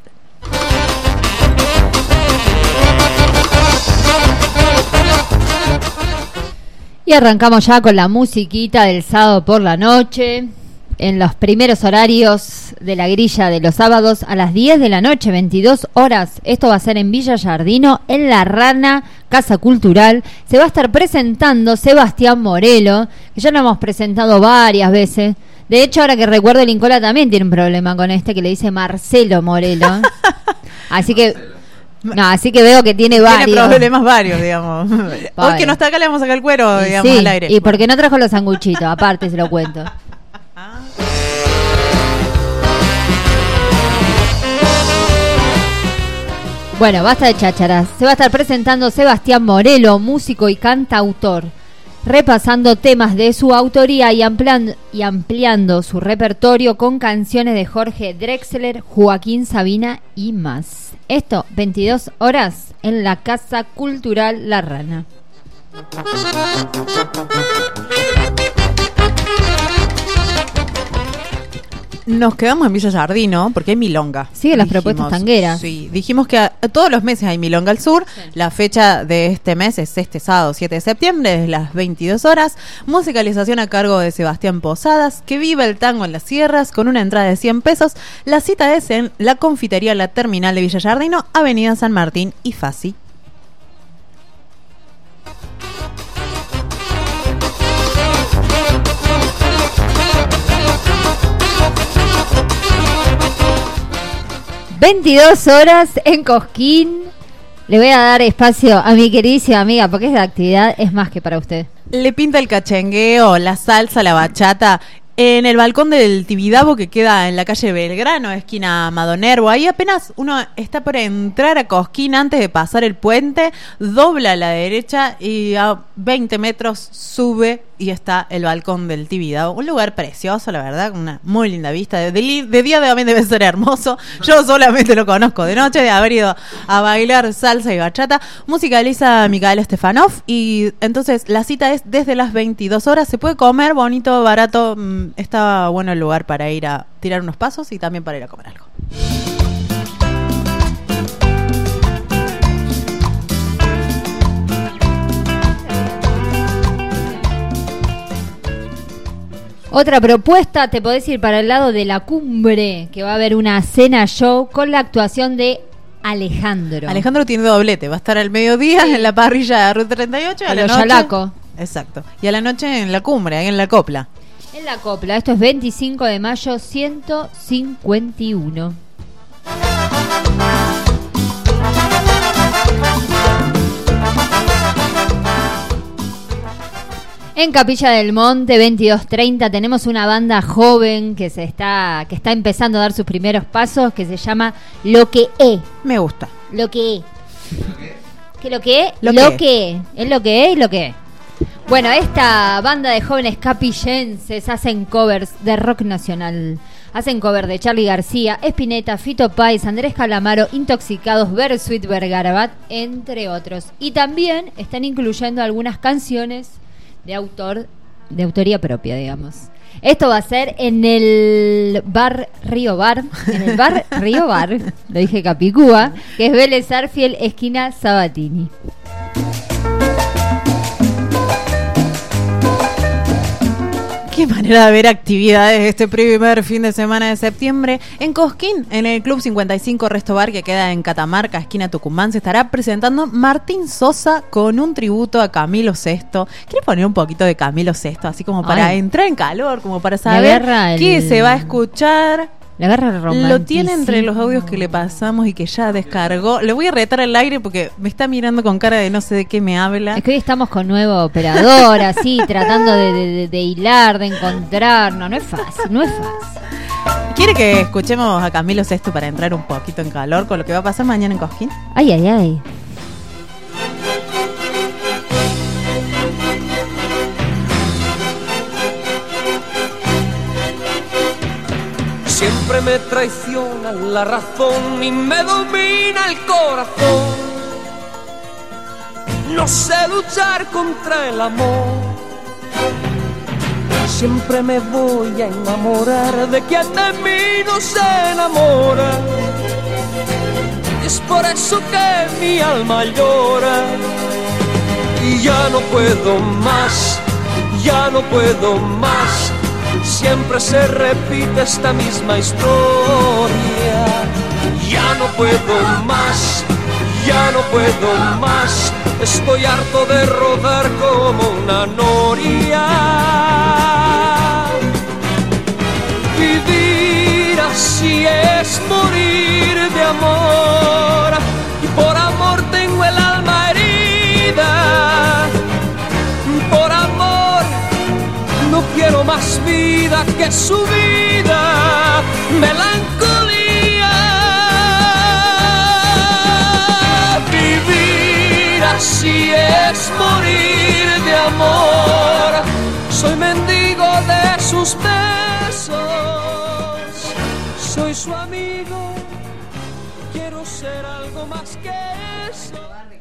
Speaker 3: Y arrancamos ya con la musiquita del sábado por la noche, en los primeros horarios de la grilla de los sábados a las 10 de la noche, 22 horas. Esto va a ser en Villa Giardino, en La Rana, Casa Cultural. Se va a estar presentando Sebastián Morelo, que ya lo hemos presentado varias veces. De hecho, ahora que recuerdo, el Incola también tiene un problema con que le dice Marcelo Morelo. Así que... No, así que veo que tiene varios.
Speaker 4: Tiene problemas varios, digamos. Hoy que no está acá le vamos a sacar el cuero, digamos,
Speaker 3: sí,
Speaker 4: al aire.
Speaker 3: Y porque no trajo los sanguchitos, aparte se lo cuento. Bueno, basta de chácharas. Se va a estar presentando Sebastián Morelo, músico y cantautor, repasando temas de su autoría y ampliando su repertorio con canciones de Jorge Drexler, Joaquín Sabina y más. Esto, 22 horas, en la Casa Cultural La Rana.
Speaker 4: Nos quedamos en Villa Giardino porque hay milonga.
Speaker 3: Sigue las propuestas tangueras.
Speaker 4: Sí, dijimos que todos los meses hay milonga al sur. Sí. La fecha de este mes es este sábado 7 de septiembre, desde las 22 horas. Musicalización a cargo de Sebastián Posadas. Que viva el tango en las sierras con una entrada de 100 pesos. La cita es en la confitería La Terminal de Villa Giardino, Avenida San Martín y Fasi.
Speaker 3: ...22 horas en Cosquín. Le voy a dar espacio a mi queridísima amiga, porque esta actividad es más que para usted.
Speaker 4: Le pinta el cachengueo, la salsa, la bachata... En el balcón del Tibidabo, que queda en la calle Belgrano, esquina Madonervo. Ahí apenas uno está por entrar a Cosquín antes de pasar el puente, dobla a la derecha y a 20 metros sube y está el balcón del Tibidabo. Un lugar precioso, la verdad, con una muy linda vista. De día también debe ser hermoso. Yo solamente lo conozco de noche, de haber ido a bailar salsa y bachata. Musicaliza Micaela Stefanov y entonces la cita es desde las 22 horas. Se puede comer bonito, barato. Está bueno el lugar para ir a tirar unos pasos y también para ir a comer algo.
Speaker 3: Otra propuesta, te podés ir para el lado de la Cumbre, que va a haber una cena show con la actuación de Alejandro.
Speaker 4: Alejandro tiene doblete, va a estar al mediodía en la parrilla de Ruta 38 y a la noche.
Speaker 3: Yalaco.
Speaker 4: Exacto. Y a la noche en la Cumbre, ahí en la Copla.
Speaker 3: En la Copla, esto es 25 de mayo 151. En Capilla del Monte, 22:30, tenemos una banda joven que está empezando a dar sus primeros pasos, que se llama Lo que E.
Speaker 4: Me gusta.
Speaker 3: Lo que E. ¿Qué lo que E?
Speaker 4: Lo que E.
Speaker 3: Es lo que E y lo que E. Bueno, esta banda de jóvenes capillenses hacen covers de rock nacional. Hacen cover de Charly García, Spinetta, Fito Páez, Andrés Calamaro, Intoxicados, Bersuit, Vergarabat, entre otros. Y también están incluyendo algunas canciones de autoría propia, digamos. Esto va a ser en el Bar Río Bar, lo dije Capicúa, que es Vélez Arfiel, esquina Sabatini.
Speaker 4: Qué manera de ver actividades este primer fin de semana de septiembre. En Cosquín, en el Club 55 Resto Bar, que queda en Catamarca, esquina Tucumán, se estará presentando Martín Sosa con un tributo a Camilo VI. ¿Quiere poner un poquito de Camilo VI? Así como para entrar en calor, como para saber qué se va a escuchar.
Speaker 3: La guerra romántica.
Speaker 4: Lo tiene entre los audios que le pasamos y que ya descargó. Le voy a retar al aire porque me está mirando con cara de no sé de qué me habla.
Speaker 3: Es que hoy estamos con nuevo operador, así, tratando de hilar, de encontrar. No es fácil.
Speaker 4: ¿Quiere que escuchemos a Camilo VI para entrar un poquito en calor con lo que va a pasar mañana en Cosquín?
Speaker 3: Ay.
Speaker 10: Siempre me traiciona la razón y me domina el corazón. No sé luchar contra el amor. Siempre me voy a enamorar de quien de mí no se enamora. Es por eso que mi alma llora. Y ya no puedo más. Siempre se repite esta misma historia. Ya no puedo más. Estoy harto de rodar como una noria. Vivir así es morir de amor. Y por amor tengo el alma herida. Por amor no quiero más vida que su vida. Melancolía. y es morir de amor. Soy mendigo de sus besos, soy su amigo, quiero ser algo más que eso.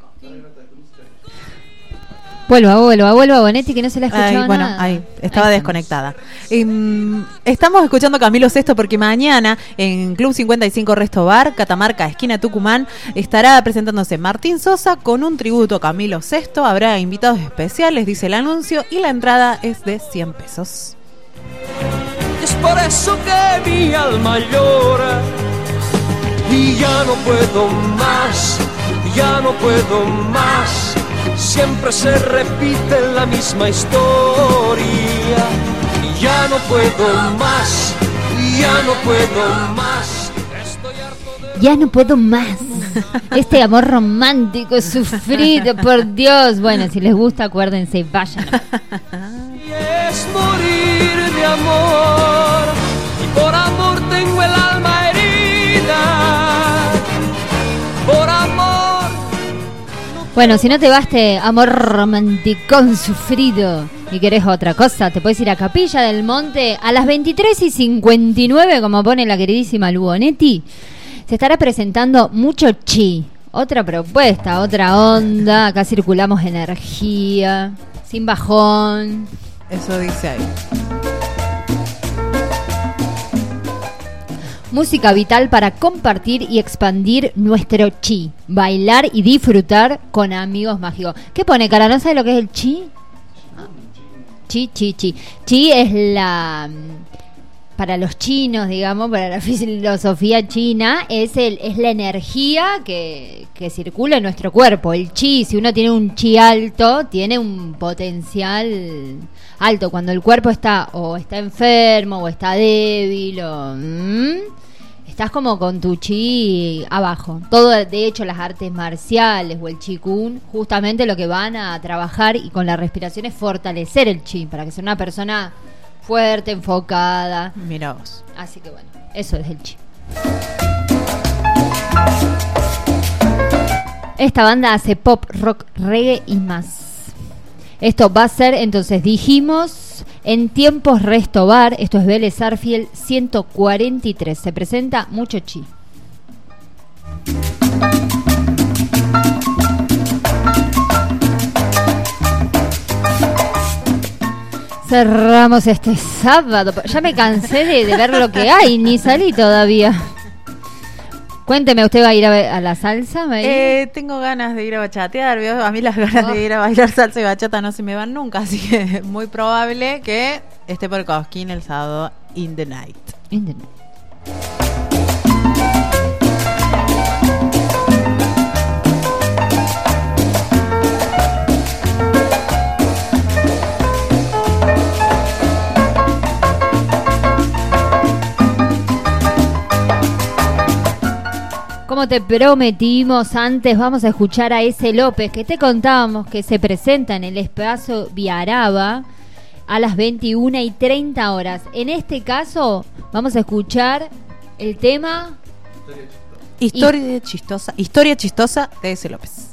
Speaker 3: Vuelva, Bonetti, que no se la escuchó nada.
Speaker 4: Ahí, estaba desconectada. Estamos escuchando Camilo Sesto porque mañana en Club 55 Resto Bar, Catamarca, esquina Tucumán, estará presentándose Martín Sosa con un tributo a Camilo Sesto. Habrá invitados especiales, dice el anuncio, y la entrada es de 100 pesos.
Speaker 10: Es por eso que mi alma llora y ya no puedo más, ya no puedo más. Siempre se repite la misma historia y ya no puedo más, ya no puedo más.
Speaker 3: Ya no puedo más. Este amor romántico sufrido, por Dios. Bueno, si les gusta, acuérdense, vayan.
Speaker 10: Y es morir de amor y por amor tengo el alma herida. Por amor.
Speaker 3: Bueno, si no te baste amor romanticón sufrido y querés otra cosa, te puedes ir a Capilla del Monte a las 23:59, como pone la queridísima Lu Bonetti. Se estará presentando Mucho Chi, otra propuesta, otra onda. Acá circulamos energía, sin bajón.
Speaker 4: Eso dice ahí.
Speaker 3: Música vital para compartir y expandir nuestro chi. Bailar y disfrutar con amigos mágicos. ¿Qué pone, cara? ¿No sabe lo que es el chi? Chi. Chi es la... Para los chinos, digamos, para la filosofía china, es la energía que circula en nuestro cuerpo. El chi, si uno tiene un chi alto, tiene un potencial alto. Cuando el cuerpo está enfermo o está débil o... estás como con tu chi abajo. Todo, de hecho, las artes marciales o el qigong, justamente lo que van a trabajar y con la respiración es fortalecer el chi, para que sea una persona fuerte, enfocada.
Speaker 4: Mirá vos.
Speaker 3: Así que bueno, eso es el chi. Esta banda hace pop, rock, reggae y más. Esto va a ser, entonces dijimos, en Tiempos Resto Bar. Esto es Vélez Sarsfield 143. Se presenta Mucho Chi. Cerramos este sábado. Ya me cansé de ver lo que hay. Ni salí todavía. Cuénteme, ¿usted va a ir a la salsa?
Speaker 4: Tengo ganas de ir a bachatear. ¿Vio? A mí las ganas de ir a bailar salsa y bachata no se me van nunca. Así que es muy probable que esté por Cosquín el sábado in the night.
Speaker 3: Como te prometimos antes, vamos a escuchar a ese López que te contábamos que se presenta en el espacio Viaraba a las 21:30 horas. En este caso, vamos a escuchar el tema
Speaker 4: Historia chistosa de ese López.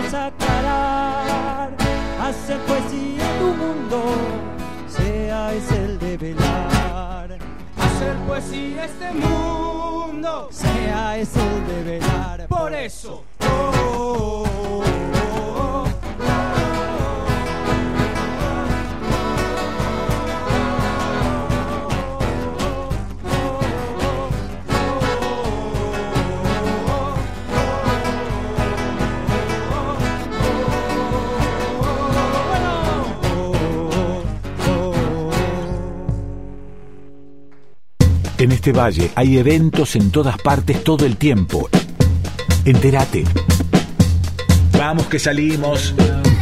Speaker 10: vas a aclarar. Hacer poesía en tu mundo, sea ese el de velar. Hacer poesía este mundo, sea ese el de velar. Por eso,
Speaker 1: En este valle hay eventos en todas partes todo el tiempo. Entérate. Vamos que salimos.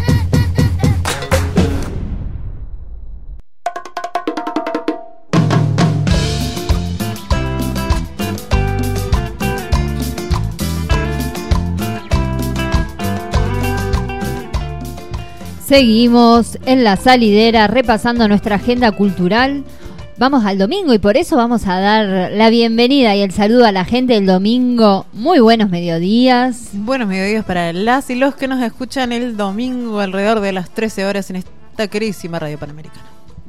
Speaker 3: Seguimos en la salidera repasando nuestra agenda cultural. Vamos al domingo y por eso vamos a dar la bienvenida y el saludo a la gente del domingo. Muy buenos mediodías.
Speaker 4: Buenos mediodías para las y los que nos escuchan el domingo alrededor de las 13 horas en esta queridísima Radio Panamericana.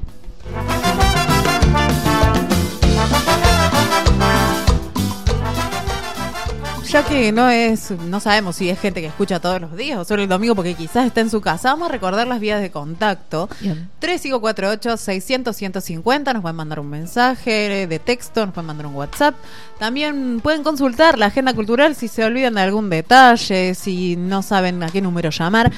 Speaker 4: Ya que no sabemos si es gente que escucha todos los días o solo el domingo porque quizás está en su casa, vamos a recordar las vías de contacto. 3548-600-150, nos pueden mandar un mensaje de texto, nos pueden mandar un WhatsApp. También pueden consultar la agenda cultural si se olvidan de algún detalle, si no saben a qué número llamar.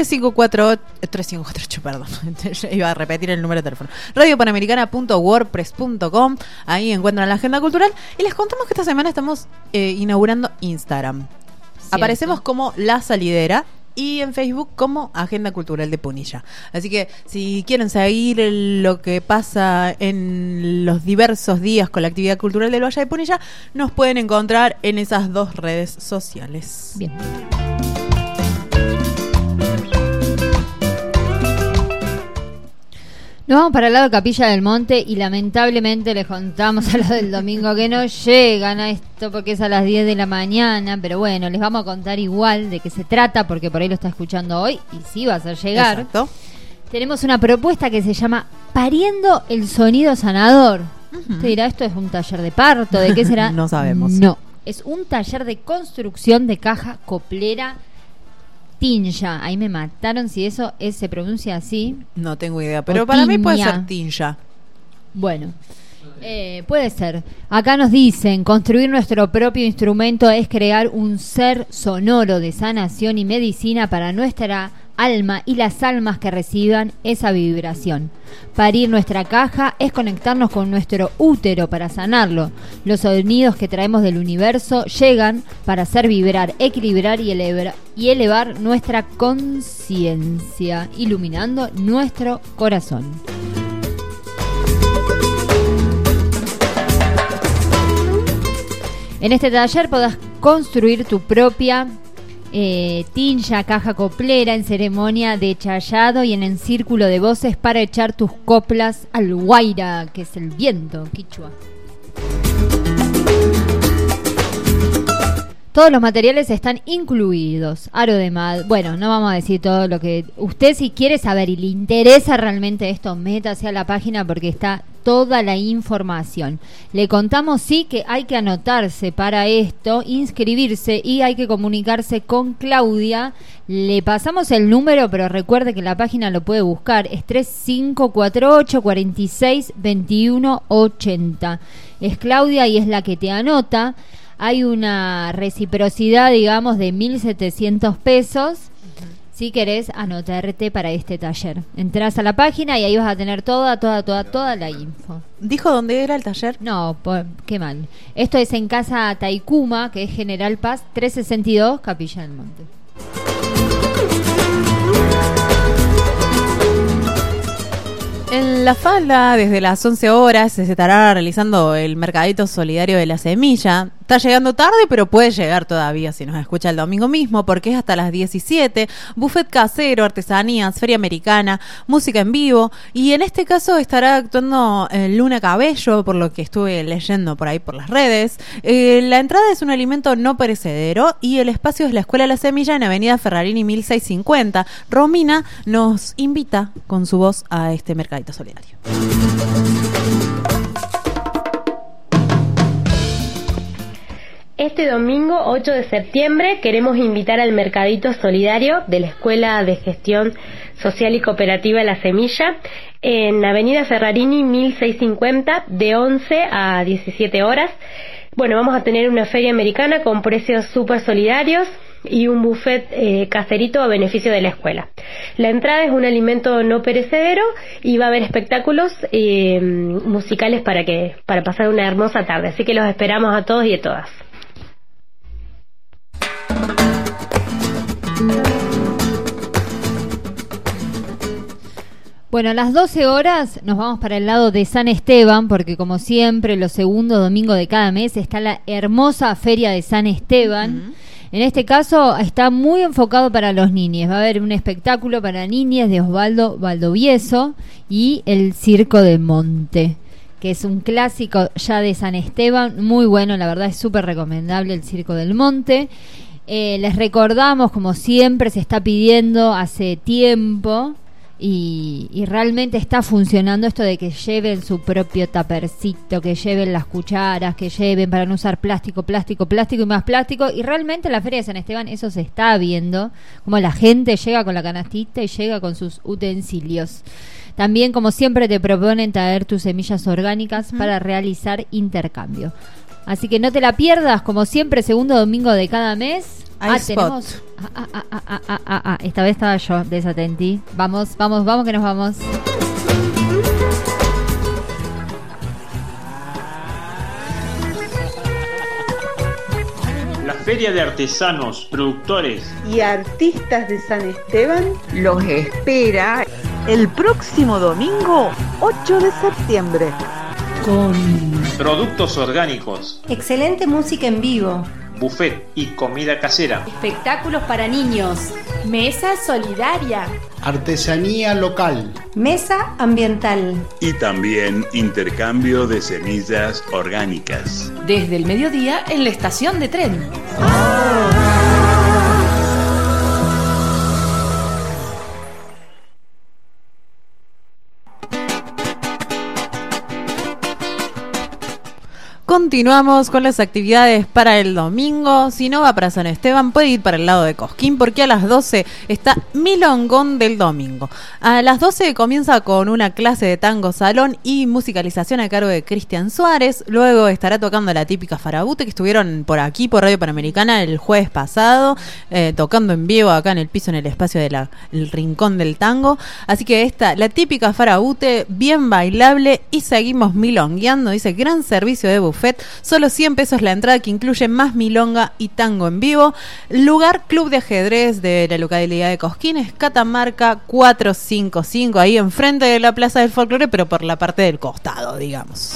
Speaker 4: 3548, perdón, iba a repetir el número de teléfono. radiopanamericana.wordpress.com, ahí encuentran la agenda cultural. Y les contamos que esta semana estamos inaugurando Instagram. Cierto. Aparecemos como La Salidera y en Facebook como Agenda Cultural de Punilla. Así que si quieren seguir lo que pasa en los diversos días con la actividad cultural del Valle de Punilla, nos pueden encontrar en esas dos redes sociales.
Speaker 3: Bien. Nos vamos para el lado de Capilla del Monte y lamentablemente les contamos a los del domingo que no llegan a esto porque es a las 10 de la mañana, pero bueno, les vamos a contar igual de qué se trata porque por ahí lo está escuchando hoy y sí vas a llegar.
Speaker 4: Exacto.
Speaker 3: Tenemos una propuesta que se llama Pariendo el Sonido Sanador. Te dirá, ¿esto es un taller de parto? ¿De qué será?
Speaker 4: No sabemos.
Speaker 3: No, es un taller de construcción de caja coplera tinja. Ahí me mataron si eso se pronuncia así.
Speaker 4: No tengo idea, pero para mí puede ser tinja.
Speaker 3: Bueno, puede ser. Acá nos dicen, construir nuestro propio instrumento es crear un ser sonoro de sanación y medicina para nuestra alma y las almas que reciban esa vibración. Parir nuestra caja es conectarnos con nuestro útero para sanarlo. Los sonidos que traemos del universo llegan para hacer vibrar, equilibrar y elevar nuestra conciencia, iluminando nuestro corazón. En este taller podrás construir tu propia tinja, caja coplera en ceremonia de chayado y en el círculo de voces para echar tus coplas al guaira, que es el viento quichua. Todos los materiales están incluidos. Aro de madera. Bueno, no vamos a decir todo lo que... Usted si quiere saber y le interesa realmente esto, métase a la página porque está toda la información. Le contamos sí que hay que anotarse para esto, inscribirse y hay que comunicarse con Claudia. Le pasamos el número, pero recuerde que la página lo puede buscar. Es 3548 46 21 80. Es Claudia y es la que te anota. Hay una reciprocidad, digamos, de 1.700 pesos si querés anotarte para este taller. Entrás a la página y ahí vas a tener toda la info.
Speaker 4: ¿Dijo dónde era el taller?
Speaker 3: No, qué mal. Esto es en Casa Taikuma, que es General Paz 362, Capilla del Monte.
Speaker 4: En La Falda, desde las 11 horas, se estará realizando el Mercadito Solidario de la Semilla. está llegando tarde, pero puede llegar todavía si nos escucha el domingo mismo, porque es hasta las 17, buffet casero, artesanías, feria americana, música en vivo, y en este caso estará actuando Luna Cabello, por lo que estuve leyendo por ahí por las redes. La entrada es un alimento no perecedero y el espacio es la Escuela La Semilla en Avenida Ferrarini 1650. Romina nos invita con su voz a este mercadito solidario.
Speaker 20: Este domingo 8 de septiembre queremos invitar al Mercadito Solidario de la Escuela de Gestión Social y Cooperativa La Semilla en Avenida Ferrarini 1650 de 11 a 17 horas. Bueno, vamos a tener una feria americana con precios súper solidarios y un buffet caserito a beneficio de la escuela. La entrada es un alimento no perecedero y va a haber espectáculos musicales para pasar una hermosa tarde. Así que los esperamos a todos y a todas.
Speaker 3: Bueno, a las 12 horas nos vamos para el lado de San Esteban, porque como siempre, los segundos domingos de cada mes está la hermosa Feria de San Esteban. En este caso está muy enfocado para los niños. Va a haber un espectáculo para niñas de Osvaldo Valdovieso y el Circo del Monte, que es un clásico ya de San Esteban, muy bueno, la verdad es súper recomendable el Circo del Monte. Les recordamos, como siempre se está pidiendo hace tiempo, y realmente está funcionando esto de que lleven su propio tapercito, que lleven las cucharas, que lleven para no usar plástico y más plástico. Y realmente en la Feria de San Esteban eso se está viendo, como la gente llega con la canastita y llega con sus utensilios. También, como siempre, te proponen traer tus semillas orgánicas para realizar intercambio. Así que no te la pierdas, como siempre, segundo domingo de cada mes. Tenemos... esta vez estaba yo desatentí. Vamos que nos vamos.
Speaker 21: La Feria de Artesanos, Productores
Speaker 22: y Artistas de San Esteban los espera el próximo domingo 8 de septiembre.
Speaker 21: Con productos orgánicos,
Speaker 23: excelente música en vivo,
Speaker 21: buffet y comida casera,
Speaker 23: espectáculos para niños, mesa solidaria,
Speaker 24: artesanía local,
Speaker 23: mesa ambiental
Speaker 25: y también intercambio de semillas orgánicas.
Speaker 23: Desde el mediodía en la estación de tren.
Speaker 4: Continuamos con las actividades para el domingo. Si no va para San Esteban, puede ir para el lado de Cosquín, porque a las 12 está Milongón del domingo. A las 12 comienza con una clase de tango salón y musicalización a cargo de Cristian Suárez. Luego estará tocando la típica Farabute, que estuvieron por aquí, por Radio Panamericana, el jueves pasado, tocando en vivo acá en el piso, en el espacio de el Rincón del Tango. Así que la típica Farabute, bien bailable, y seguimos milongueando. Dice, gran servicio de buffet, solo 100 pesos la entrada, que incluye más milonga y tango en vivo. Lugar Club de Ajedrez de la localidad de Cosquín, Catamarca 455, ahí enfrente de la Plaza del Folclore, pero por la parte del costado, digamos.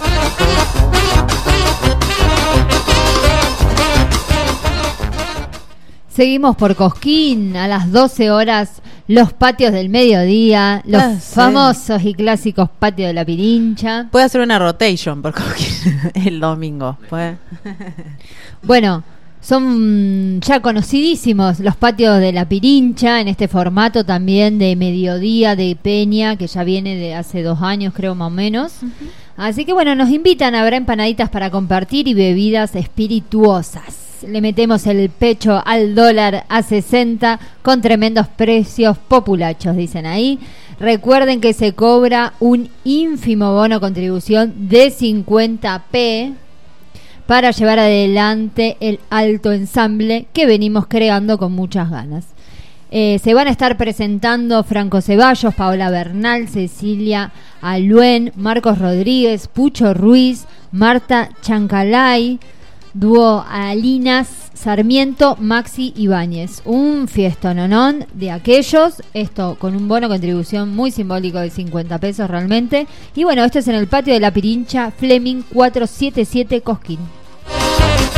Speaker 3: Seguimos por Cosquín, a las 12 horas, los patios del mediodía, los famosos y clásicos patios de la Pirincha.
Speaker 4: Puede hacer una rotation por Cosquín el domingo.
Speaker 3: Bueno, son ya conocidísimos los patios de la Pirincha, en este formato también de mediodía de Peña, que ya viene de hace 2 años, creo, más o menos. Así que bueno, nos invitan, habrá empanaditas para compartir y bebidas espirituosas. Le metemos el pecho al dólar a 60 con tremendos precios populachos, dicen ahí. Recuerden que se cobra un ínfimo bono contribución de 50p para llevar adelante el alto ensamble que venimos creando con muchas ganas. Se van a estar presentando Franco Ceballos, Paola Bernal, Cecilia Aluen, Marcos Rodríguez, Pucho Ruiz, Marta Chancalay, dúo Alinas Sarmiento, Maxi Ibáñez. Un fiestononón de aquellos, esto con un bono contribución muy simbólico de 50 pesos realmente. Y bueno, esto es en el patio de la Pirincha, Fleming 477 Cosquín.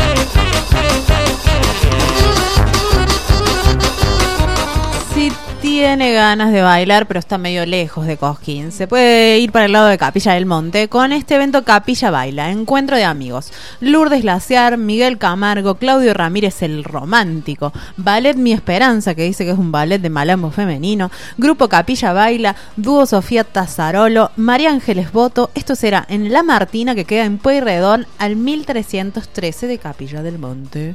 Speaker 4: tiene ganas de bailar, pero está medio lejos de Cosquín, se puede ir para el lado de Capilla del Monte con este evento Capilla Baila, encuentro de amigos. Lourdes Glaciar, Miguel Camargo, Claudio Ramírez el Romántico, Ballet Mi Esperanza, que dice que es un ballet de malambo femenino, Grupo Capilla Baila, Dúo Sofía Tazzarolo, María Ángeles Boto. Esto será en La Martina, que queda en Pueyrredón, al 1313 de Capilla del Monte.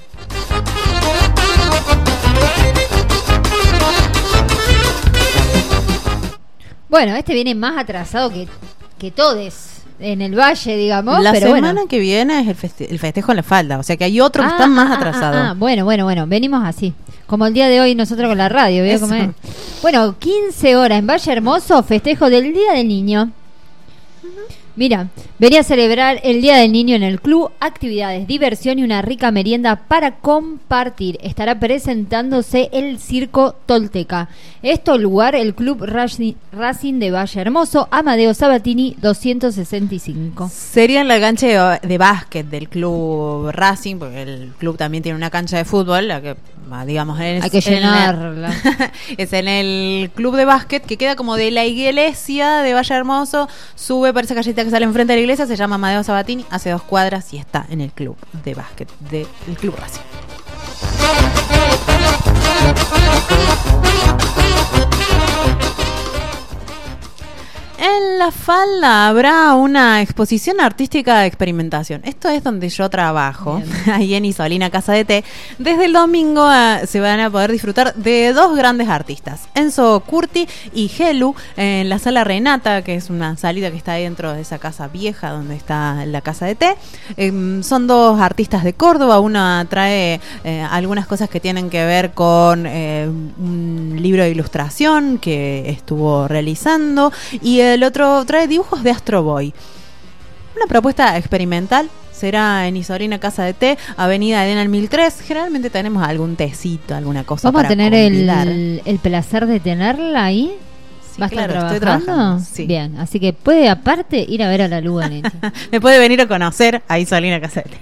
Speaker 3: Bueno, este viene más atrasado que todes en el valle, digamos.
Speaker 4: La
Speaker 3: pero
Speaker 4: semana
Speaker 3: bueno.
Speaker 4: que viene es el festejo en la falda, o sea que hay otros que están más atrasados.
Speaker 3: Bueno, venimos así. Como el día de hoy nosotros con la radio, ¿vio cómo es? Bueno, 15 horas en Valle Hermoso, festejo del Día del Niño. Mira, venía a celebrar el Día del Niño en el club, actividades, diversión y una rica merienda para compartir. Estará presentándose el Circo Tolteca. Esto lugar, el Club Racing de Valle Hermoso, Amadeo Sabatini 265.
Speaker 4: Sería en la cancha de básquet del Club Racing, porque el club también tiene una cancha de fútbol, la que digamos
Speaker 3: hay que llenarla.
Speaker 4: Es en el club de básquet que queda como de la iglesia de Valle Hermoso, sube por esa callita que sale enfrente de la iglesia, se llama Amadeo Sabatini, hace 2 cuadras y está en el club de básquet del Club Racing. En la falda habrá una exposición artística de experimentación. Esto es donde yo trabajo, ahí en Isolina Casa de Té. Desde el domingo se van a poder disfrutar de 2 grandes artistas, Enzo Curti y Helu, en la sala Renata, que es una salida que está dentro de esa casa vieja donde está la Casa de Té. Son 2 artistas de Córdoba. Una trae algunas cosas que tienen que ver con un libro de ilustración que estuvo realizando, y el otro trae dibujos de Astro Boy. Una propuesta experimental. Será en Isolina Casa de Té, Avenida Elena al 1003. Generalmente tenemos algún tecito, alguna cosa.
Speaker 3: ¿Vamos
Speaker 4: para
Speaker 3: a tener
Speaker 4: convidar.
Speaker 3: el placer de tenerla ahí?
Speaker 4: Sí,
Speaker 3: ¿Va a estar
Speaker 4: claro, estoy
Speaker 3: trabajando?
Speaker 4: trabajando, sí.
Speaker 3: Bien, así que puede aparte ir a ver a la Luga, Nechi.
Speaker 4: Me puede venir a conocer a Isolina Casa de Té.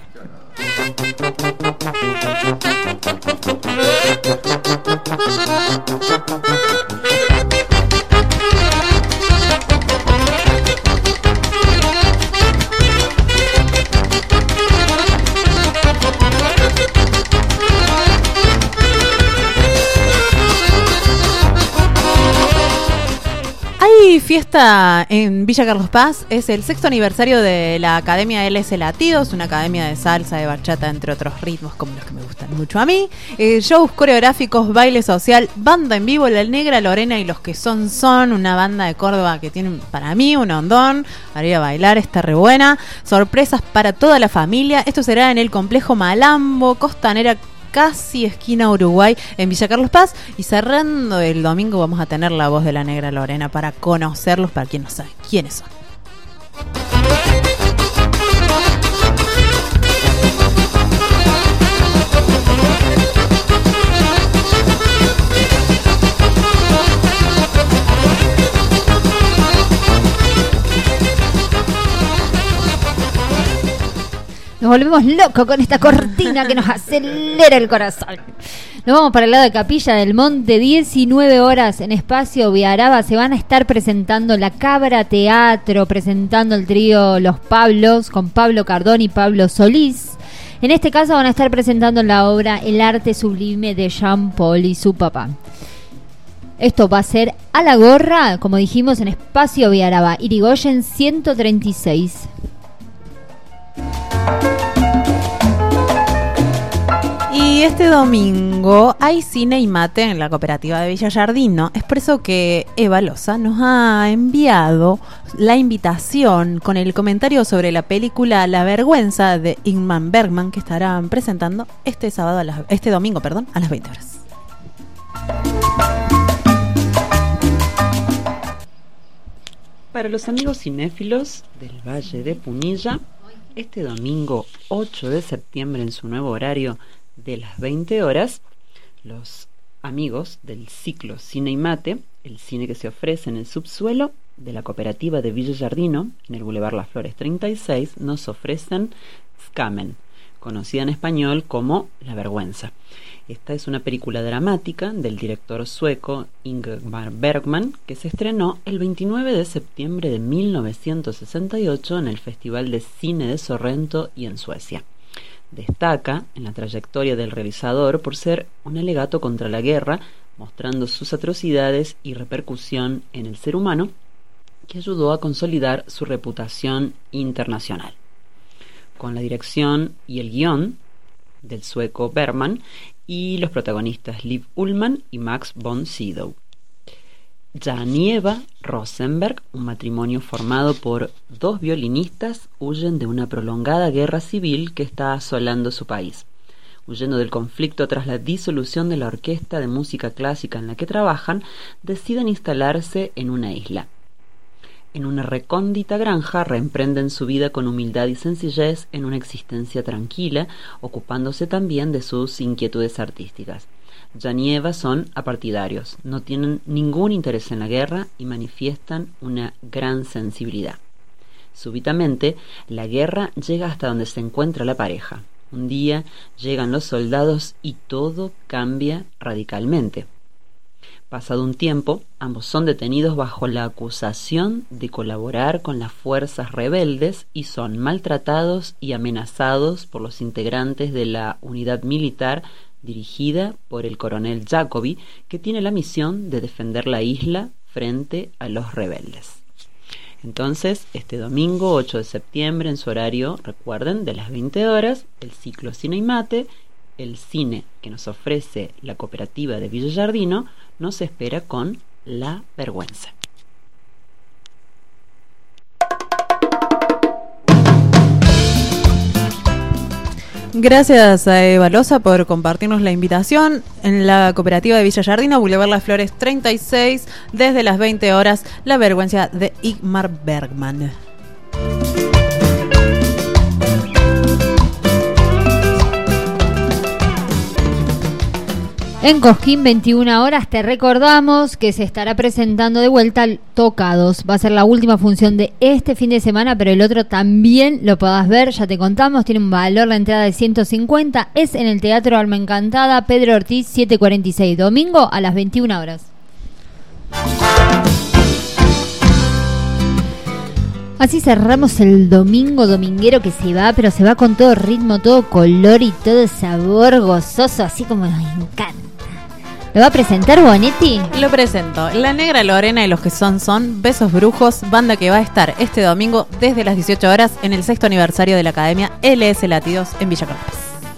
Speaker 4: Hay fiesta en Villa Carlos Paz, es el 6º aniversario de la Academia LS Latidos, una academia de salsa, de bachata, entre otros ritmos como los que me gustan mucho a mí. Shows coreográficos, baile social, banda en vivo, La Negra Lorena y Los que son, una banda de Córdoba que tienen para mí un hondón, para ir a bailar, está re buena. Sorpresas para toda la familia, esto será en el complejo Malambo, Costanera, casi esquina Uruguay, en Villa Carlos Paz. Y cerrando el domingo vamos a tener la voz de La Negra Lorena para conocerlos, para quien no sabe quiénes son.
Speaker 3: Nos volvemos locos con esta cortina que nos acelera el corazón. Nos vamos para el lado de Capilla del Monte, 19 horas en Espacio Viaraba. Se van a estar presentando La Cabra Teatro, presentando el trío Los Pablos, con Pablo Cardón y Pablo Solís. En este caso van a estar presentando la obra El arte sublime de Jean Paul y su papá. Esto va a ser a la gorra, como dijimos, en Espacio Viaraba, Irigoyen 136.
Speaker 4: Y este domingo hay cine y mate en la cooperativa de Villa Jardino. Es por eso que Eva Loza nos ha enviado la invitación con el comentario sobre la película La Vergüenza de Ingmar Bergman, que estarán presentando este domingo, a las 20 horas.
Speaker 2: Para los amigos cinéfilos del Valle de Punilla, este domingo 8 de septiembre en su nuevo horario de las 20 horas, los amigos del ciclo Cine y Mate, el cine que se ofrece en el subsuelo de la cooperativa de Villa Jardino, en el Boulevard Las Flores 36, nos ofrecen Scamen, conocida en español como La Vergüenza. Esta es una película dramática del director sueco Ingmar Bergman que se estrenó el 29 de septiembre de 1968 en el Festival de Cine de Sorrento y en Suecia. Destaca en la trayectoria del realizador por ser un alegato contra la guerra, mostrando sus atrocidades y repercusión en el ser humano, que ayudó a consolidar su reputación internacional. Con la dirección y el guión del sueco Bergman y los protagonistas Liv Ullmann y Max von Sydow. Jan y Eva Rosenberg, un matrimonio formado por dos violinistas, huyen de una prolongada guerra civil que está asolando su país. Huyendo del conflicto tras la disolución de la orquesta de música clásica en la que trabajan, deciden instalarse en una isla. En una recóndita granja reemprenden su vida con humildad y sencillez en una existencia tranquila, ocupándose también de sus inquietudes artísticas. Jan y Eva son apartidarios, no tienen ningún interés en la guerra y manifiestan una gran sensibilidad. Súbitamente, la guerra llega hasta donde se encuentra la pareja. Un día llegan los soldados y todo cambia radicalmente. Pasado un tiempo, ambos son detenidos bajo la acusación de colaborar con las fuerzas rebeldes y son maltratados y amenazados por los integrantes de la unidad militar dirigida por el coronel Jacobi, que tiene la misión de defender la isla frente a los rebeldes. Entonces, este domingo 8 de septiembre, en su horario, recuerden, de las 20 horas, el ciclo Cine y Mate, el cine que nos ofrece la cooperativa de Villa Giardino, nos espera con La Vergüenza.
Speaker 4: Gracias a Eva Loza por compartirnos la invitación en la cooperativa de Villa Giardino, Boulevard Las Flores 36, desde las 20 horas, La Vergüenza de Ingmar Bergman.
Speaker 3: En Cosquín, 21 horas, te recordamos que se estará presentando de vuelta Tocados. Va a ser la última función de este fin de semana, pero el otro también lo podás ver, ya te contamos, tiene un valor la entrada de 150, es en el Teatro Alma Encantada, Pedro Ortiz 746, domingo a las 21 horas. Así cerramos el domingo dominguero que se va, pero se va con todo ritmo, todo color y todo sabor gozoso, así como nos encanta. ¿Lo va a presentar Bonetti?
Speaker 4: Lo presento. La Negra Lorena y los que son Besos Brujos, banda que va a estar este domingo desde las 18 horas en el 6º aniversario de la Academia LS Latidos en Villa Carlos.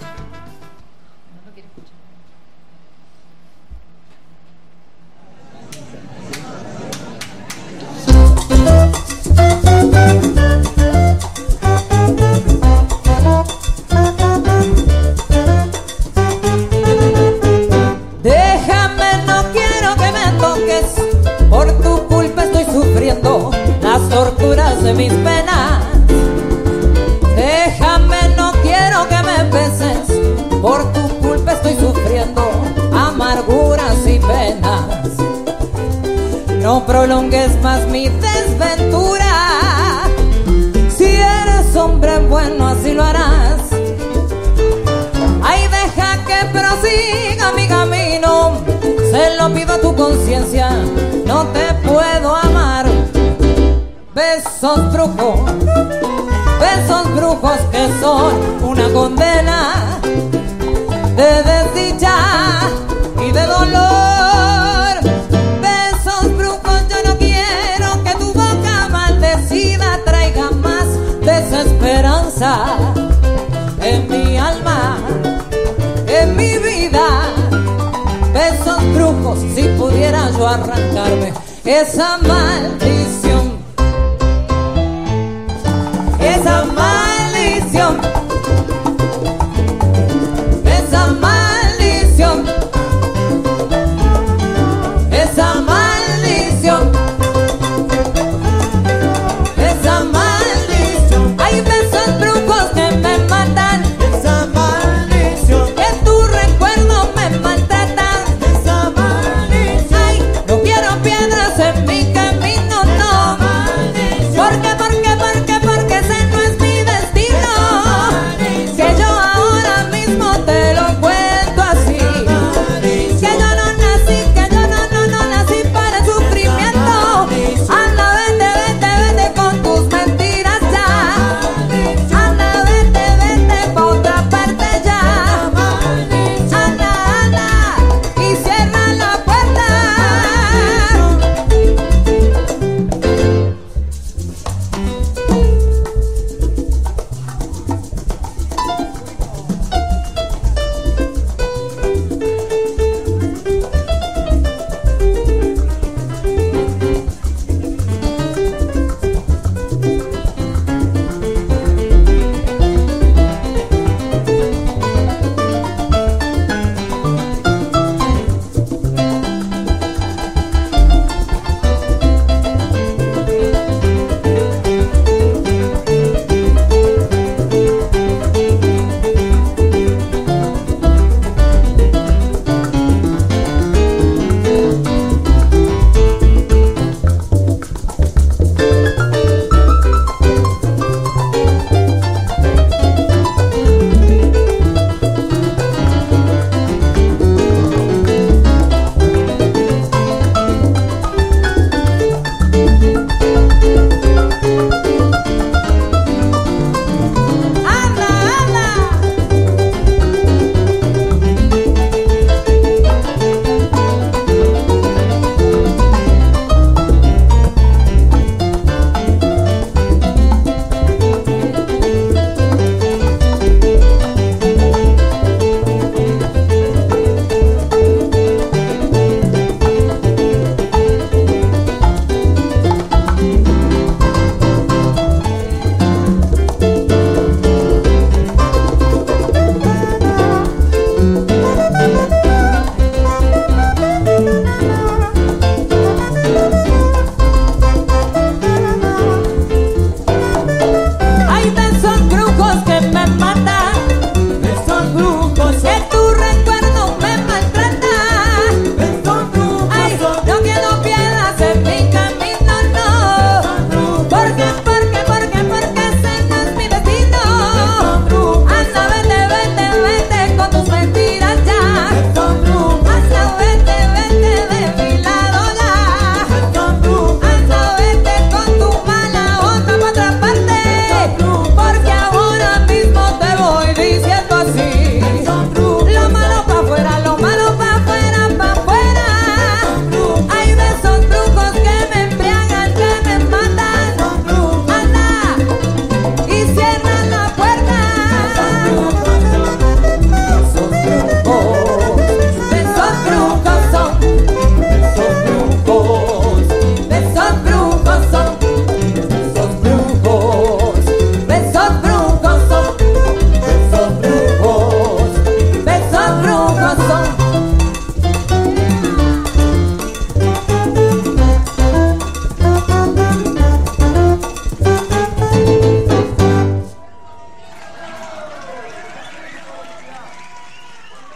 Speaker 5: Déjame, no quiero que me toques, por tu culpa estoy sufriendo las torturas de mis penas. Déjame, no quiero que me beses, por tu culpa estoy sufriendo amarguras y penas. No prolongues más mi desventura, si eres hombre bueno así lo harás. Ay, deja que prosiga mi camino, se lo pido a tu conciencia, no te puedo amar. Besos brujos que son una condena de desdicha y de dolor. Besos brujos, yo no quiero que tu boca maldecida traiga más desesperanza en mi alma, en mi vida. Besos brujos, si pudiera yo arrancarme esa maldición, esa maldición, esa maldición, esa maldición, esa maldición. Hay besos brujos que me matan, esa maldición, que tu recuerdo me maltrata, esa maldición. Ay, no quiero piedras en mi camino, no. ¿Por qué? Porque ese no es mi destino.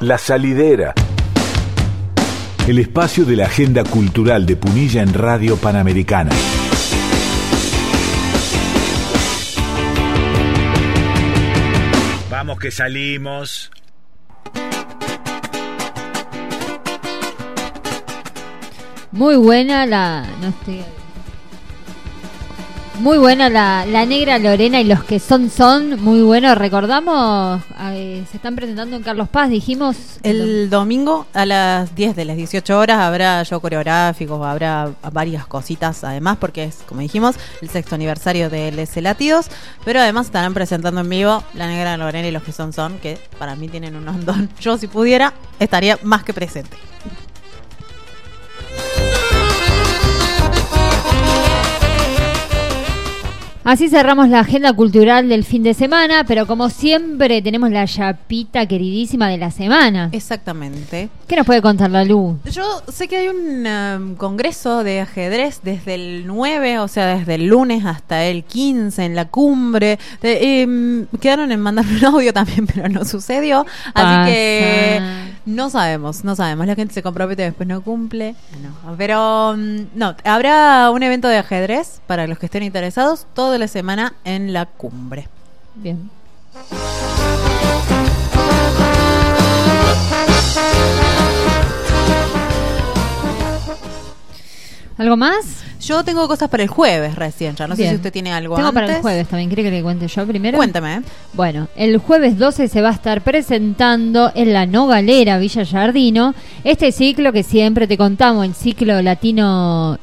Speaker 1: La Salidera. El espacio de la agenda cultural de Punilla en Radio Panamericana. Vamos que salimos.
Speaker 3: Muy buena muy buena la negra Lorena y los que son muy buenos. Recordamos, se están presentando en Carlos Paz, dijimos.
Speaker 4: El domingo a las 10 de las 18 horas habrá show coreográfico, habrá varias cositas además, porque es, como dijimos, el 6º aniversario de Les Latidos, pero además estarán presentando en vivo la negra Lorena y los que son, que para mí tienen un hondón. Yo, si pudiera, estaría más que presente.
Speaker 3: Así cerramos la agenda cultural del fin de semana, pero como siempre tenemos la chapita queridísima de la semana.
Speaker 4: Exactamente.
Speaker 3: ¿Qué nos puede contar la Lu?
Speaker 4: Yo sé que hay un congreso de ajedrez desde el 9, o sea, desde el lunes hasta el 15 en la cumbre. Quedaron en mandarme un audio también, pero no sucedió. Así que no sabemos. La gente se compromete y después no cumple. No, pero no, habrá un evento de ajedrez para los que estén interesados toda la semana en la cumbre.
Speaker 3: Bien. ¿Algo más?
Speaker 4: Yo tengo cosas para el jueves recién, ya no sé si usted tiene algo
Speaker 3: tengo
Speaker 4: antes.
Speaker 3: Para el jueves también, ¿quiere que le cuente yo primero?
Speaker 4: Cuéntame.
Speaker 3: Bueno, el jueves 12 se va a estar presentando en la Nogalera, Villa Giardino, este ciclo que siempre te contamos, el ciclo latinoamericano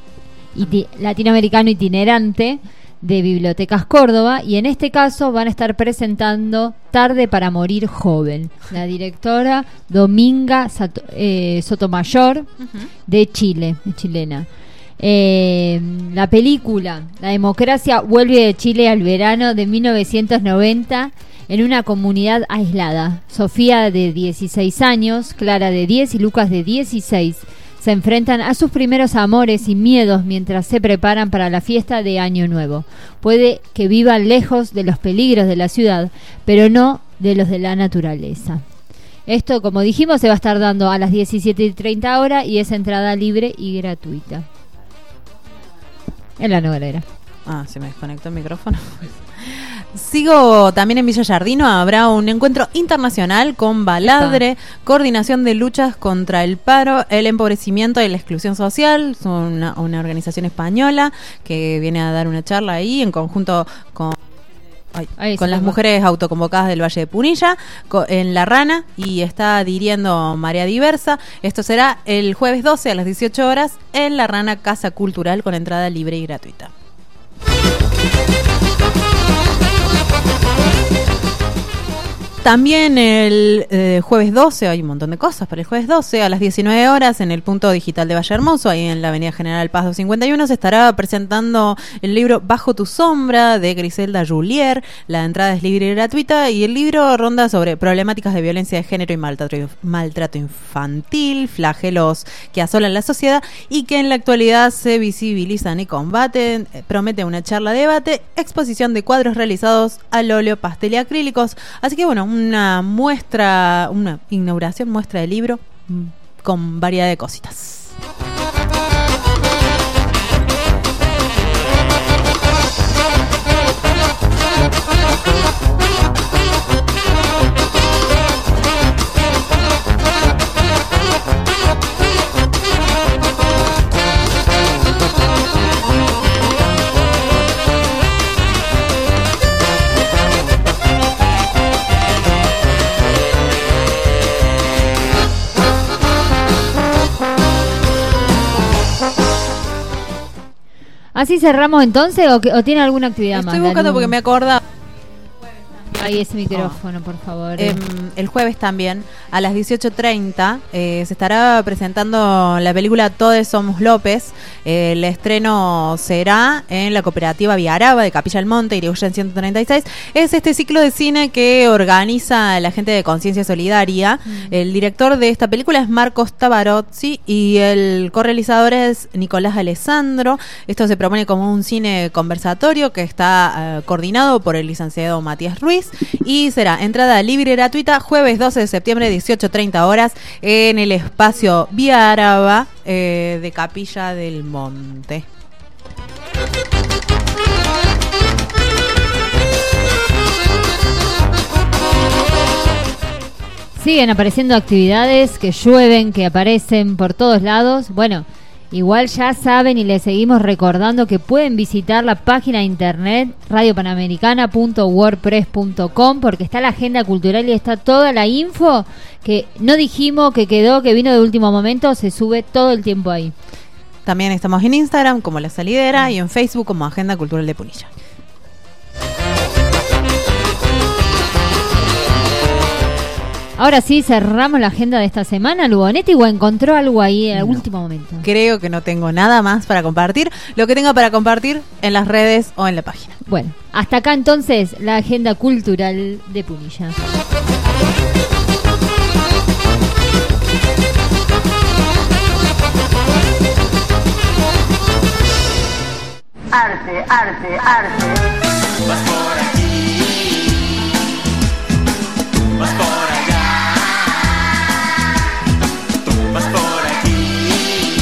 Speaker 3: itinerante de Bibliotecas Córdoba, y en este caso van a estar presentando Tarde para morir joven, la directora Dominga Sotomayor de Chile, es chilena. La película La democracia vuelve de Chile al verano de 1990 en una comunidad aislada. Sofía, de 16 años, Clara, de 10 y Lucas, de 16 se enfrentan a sus primeros amores y miedos mientras se preparan para la fiesta de Año Nuevo. Puede que vivan lejos de los peligros de la ciudad, pero no de los de la naturaleza. Esto, como dijimos, se va a estar dando a las 17:30 horas y es entrada libre y gratuita. En la Nogalera.
Speaker 4: Se me desconectó el micrófono. Sigo también en Villa Giardino, habrá un encuentro internacional con Baladre, coordinación de luchas contra el paro, el empobrecimiento y la exclusión social. Es una organización española que viene a dar una charla ahí en conjunto con las mujeres autoconvocadas del Valle de Punilla, en La Rana, y está dirigiendo Marea Diversa. Esto será el jueves 12 a las 18 horas en La Rana, Casa Cultural, con entrada libre y gratuita. También el jueves 12, hay un montón de cosas para el jueves 12, a las 19 horas en el Punto Digital de Valle Hermoso, ahí en la Avenida General Paz 251, se estará presentando el libro Bajo tu sombra, de Griselda Julier. La entrada es libre y gratuita, y el libro ronda sobre problemáticas de violencia de género y maltrato infantil, flagelos que asolan la sociedad y que en la actualidad se visibilizan y combaten. Promete una charla debate, exposición de cuadros realizados al óleo, pastel y acrílicos. Así que bueno, una inauguración, muestra de libro con variedad de cositas.
Speaker 3: ¿Así cerramos entonces o tiene alguna actividad más?
Speaker 4: Estoy buscando porque me acuerdo.
Speaker 3: Ahí ese micrófono, por favor.
Speaker 4: El jueves también, a las 18:30, se estará presentando la película Todes Somos López. El estreno será en la cooperativa Viaraba de Capilla del Monte, Irigoyen 136. Es este ciclo de cine que organiza la gente de Conciencia Solidaria. El director de esta película es Marcos Tabarozzi y el correalizador es Nicolás Alessandro. Esto se propone como un cine conversatorio que está coordinado por el licenciado Matías Ruiz. Boys. Y será entrada libre y gratuita jueves 12 de septiembre, 18:30 horas, en el espacio Vía Araba de Capilla del Monte.
Speaker 3: Siguen apareciendo actividades que llueven, que aparecen por todos lados. Bueno, igual ya saben y les seguimos recordando que pueden visitar la página de internet radiopanamericana.wordpress.com, porque está la agenda cultural y está toda la info que no dijimos, que quedó, que vino de último momento, se sube todo el tiempo ahí.
Speaker 4: También estamos en Instagram como La Salidera y en Facebook como Agenda Cultural de Punilla.
Speaker 3: Ahora sí, cerramos la agenda de esta semana, Lugonetti, o encontró algo ahí en el último momento.
Speaker 4: Creo que no tengo nada más para compartir. Lo que tengo para compartir en las redes o en la página.
Speaker 3: Bueno, hasta acá entonces la agenda cultural de Punilla.
Speaker 6: Arte, arte, arte.
Speaker 12: Vas por aquí, vas por allá, vas por aquí,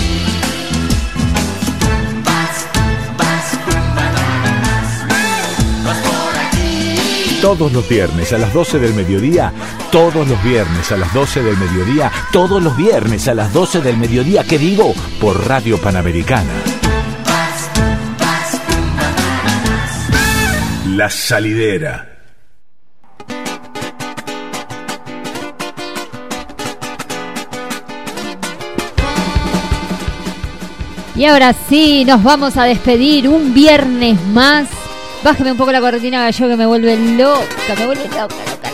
Speaker 12: vas por aquí.
Speaker 1: Todos los viernes a las 12 del mediodía, todos los viernes a las 12 del mediodía, todos los viernes a las 12 del mediodía, ¿qué digo? Por Radio Panamericana. La Salidera.
Speaker 3: Y ahora sí, nos vamos a despedir un viernes más. Bájeme un poco la cortina Gallego, que me vuelve loca, loca.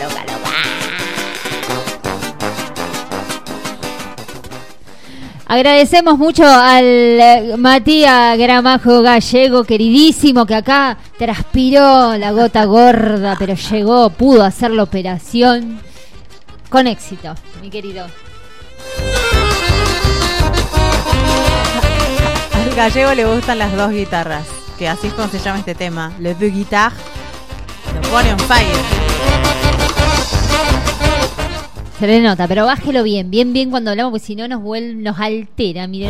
Speaker 3: Agradecemos mucho al Matías Gramajo Gallego, queridísimo, que acá transpiró la gota gorda, pero llegó, pudo hacer la operación con éxito, mi querido.
Speaker 4: Al Gallego le gustan las dos guitarras, que así es como se llama este tema, Les Deux Guitares, lo pone on fire.
Speaker 3: Se le nota, pero bájelo bien cuando hablamos, porque si no nos altera, miren.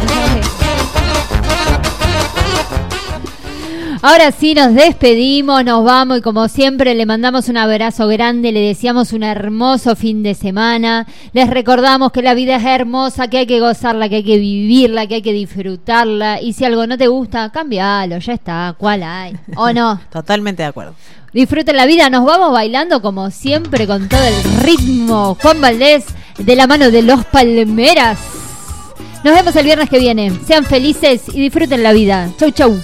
Speaker 3: Ahora sí nos despedimos, nos vamos y como siempre le mandamos un abrazo grande, le deseamos un hermoso fin de semana. Les recordamos que la vida es hermosa, que hay que gozarla, que hay que vivirla, que hay que disfrutarla. Y si algo no te gusta, cámbialo, ya está, ¿cuál hay? ¿O no?
Speaker 4: Totalmente de acuerdo.
Speaker 3: Disfruten la vida, nos vamos bailando como siempre con todo el ritmo. Juan Valdés de la mano de Los Palmeras. Nos vemos el viernes que viene. Sean felices y disfruten la vida. Chau, chau.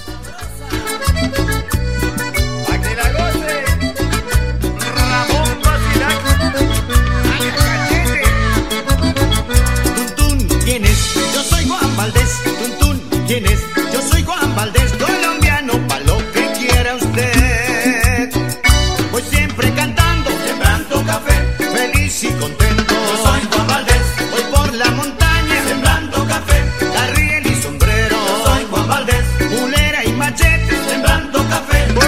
Speaker 12: ¿Quién es? Yo soy Juan Valdés. Tuntún, ¿quién es? Yo soy Juan Valdés, colombiano, pa' lo que quiera usted. Voy siempre cantando, sembrando café, feliz y contento. Yo soy Juan Valdés, voy por la montaña, sembrando café, carriel y sombrero. Yo soy Juan Valdés, mulera y machete, sembrando café. Voy.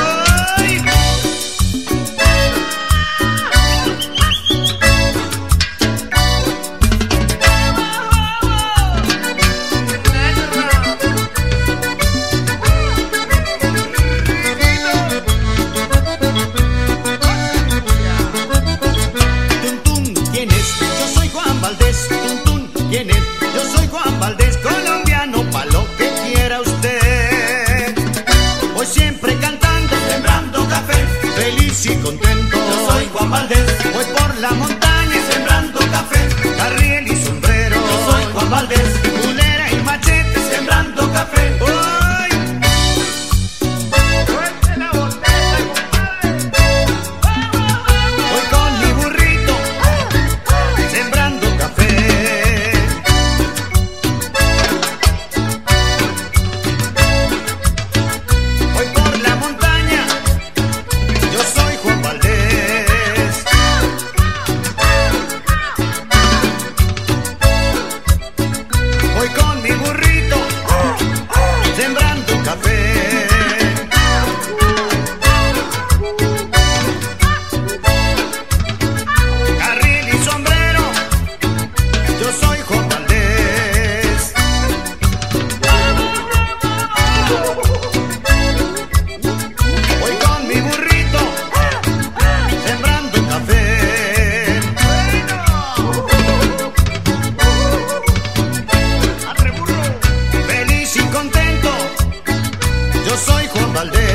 Speaker 12: Valdés.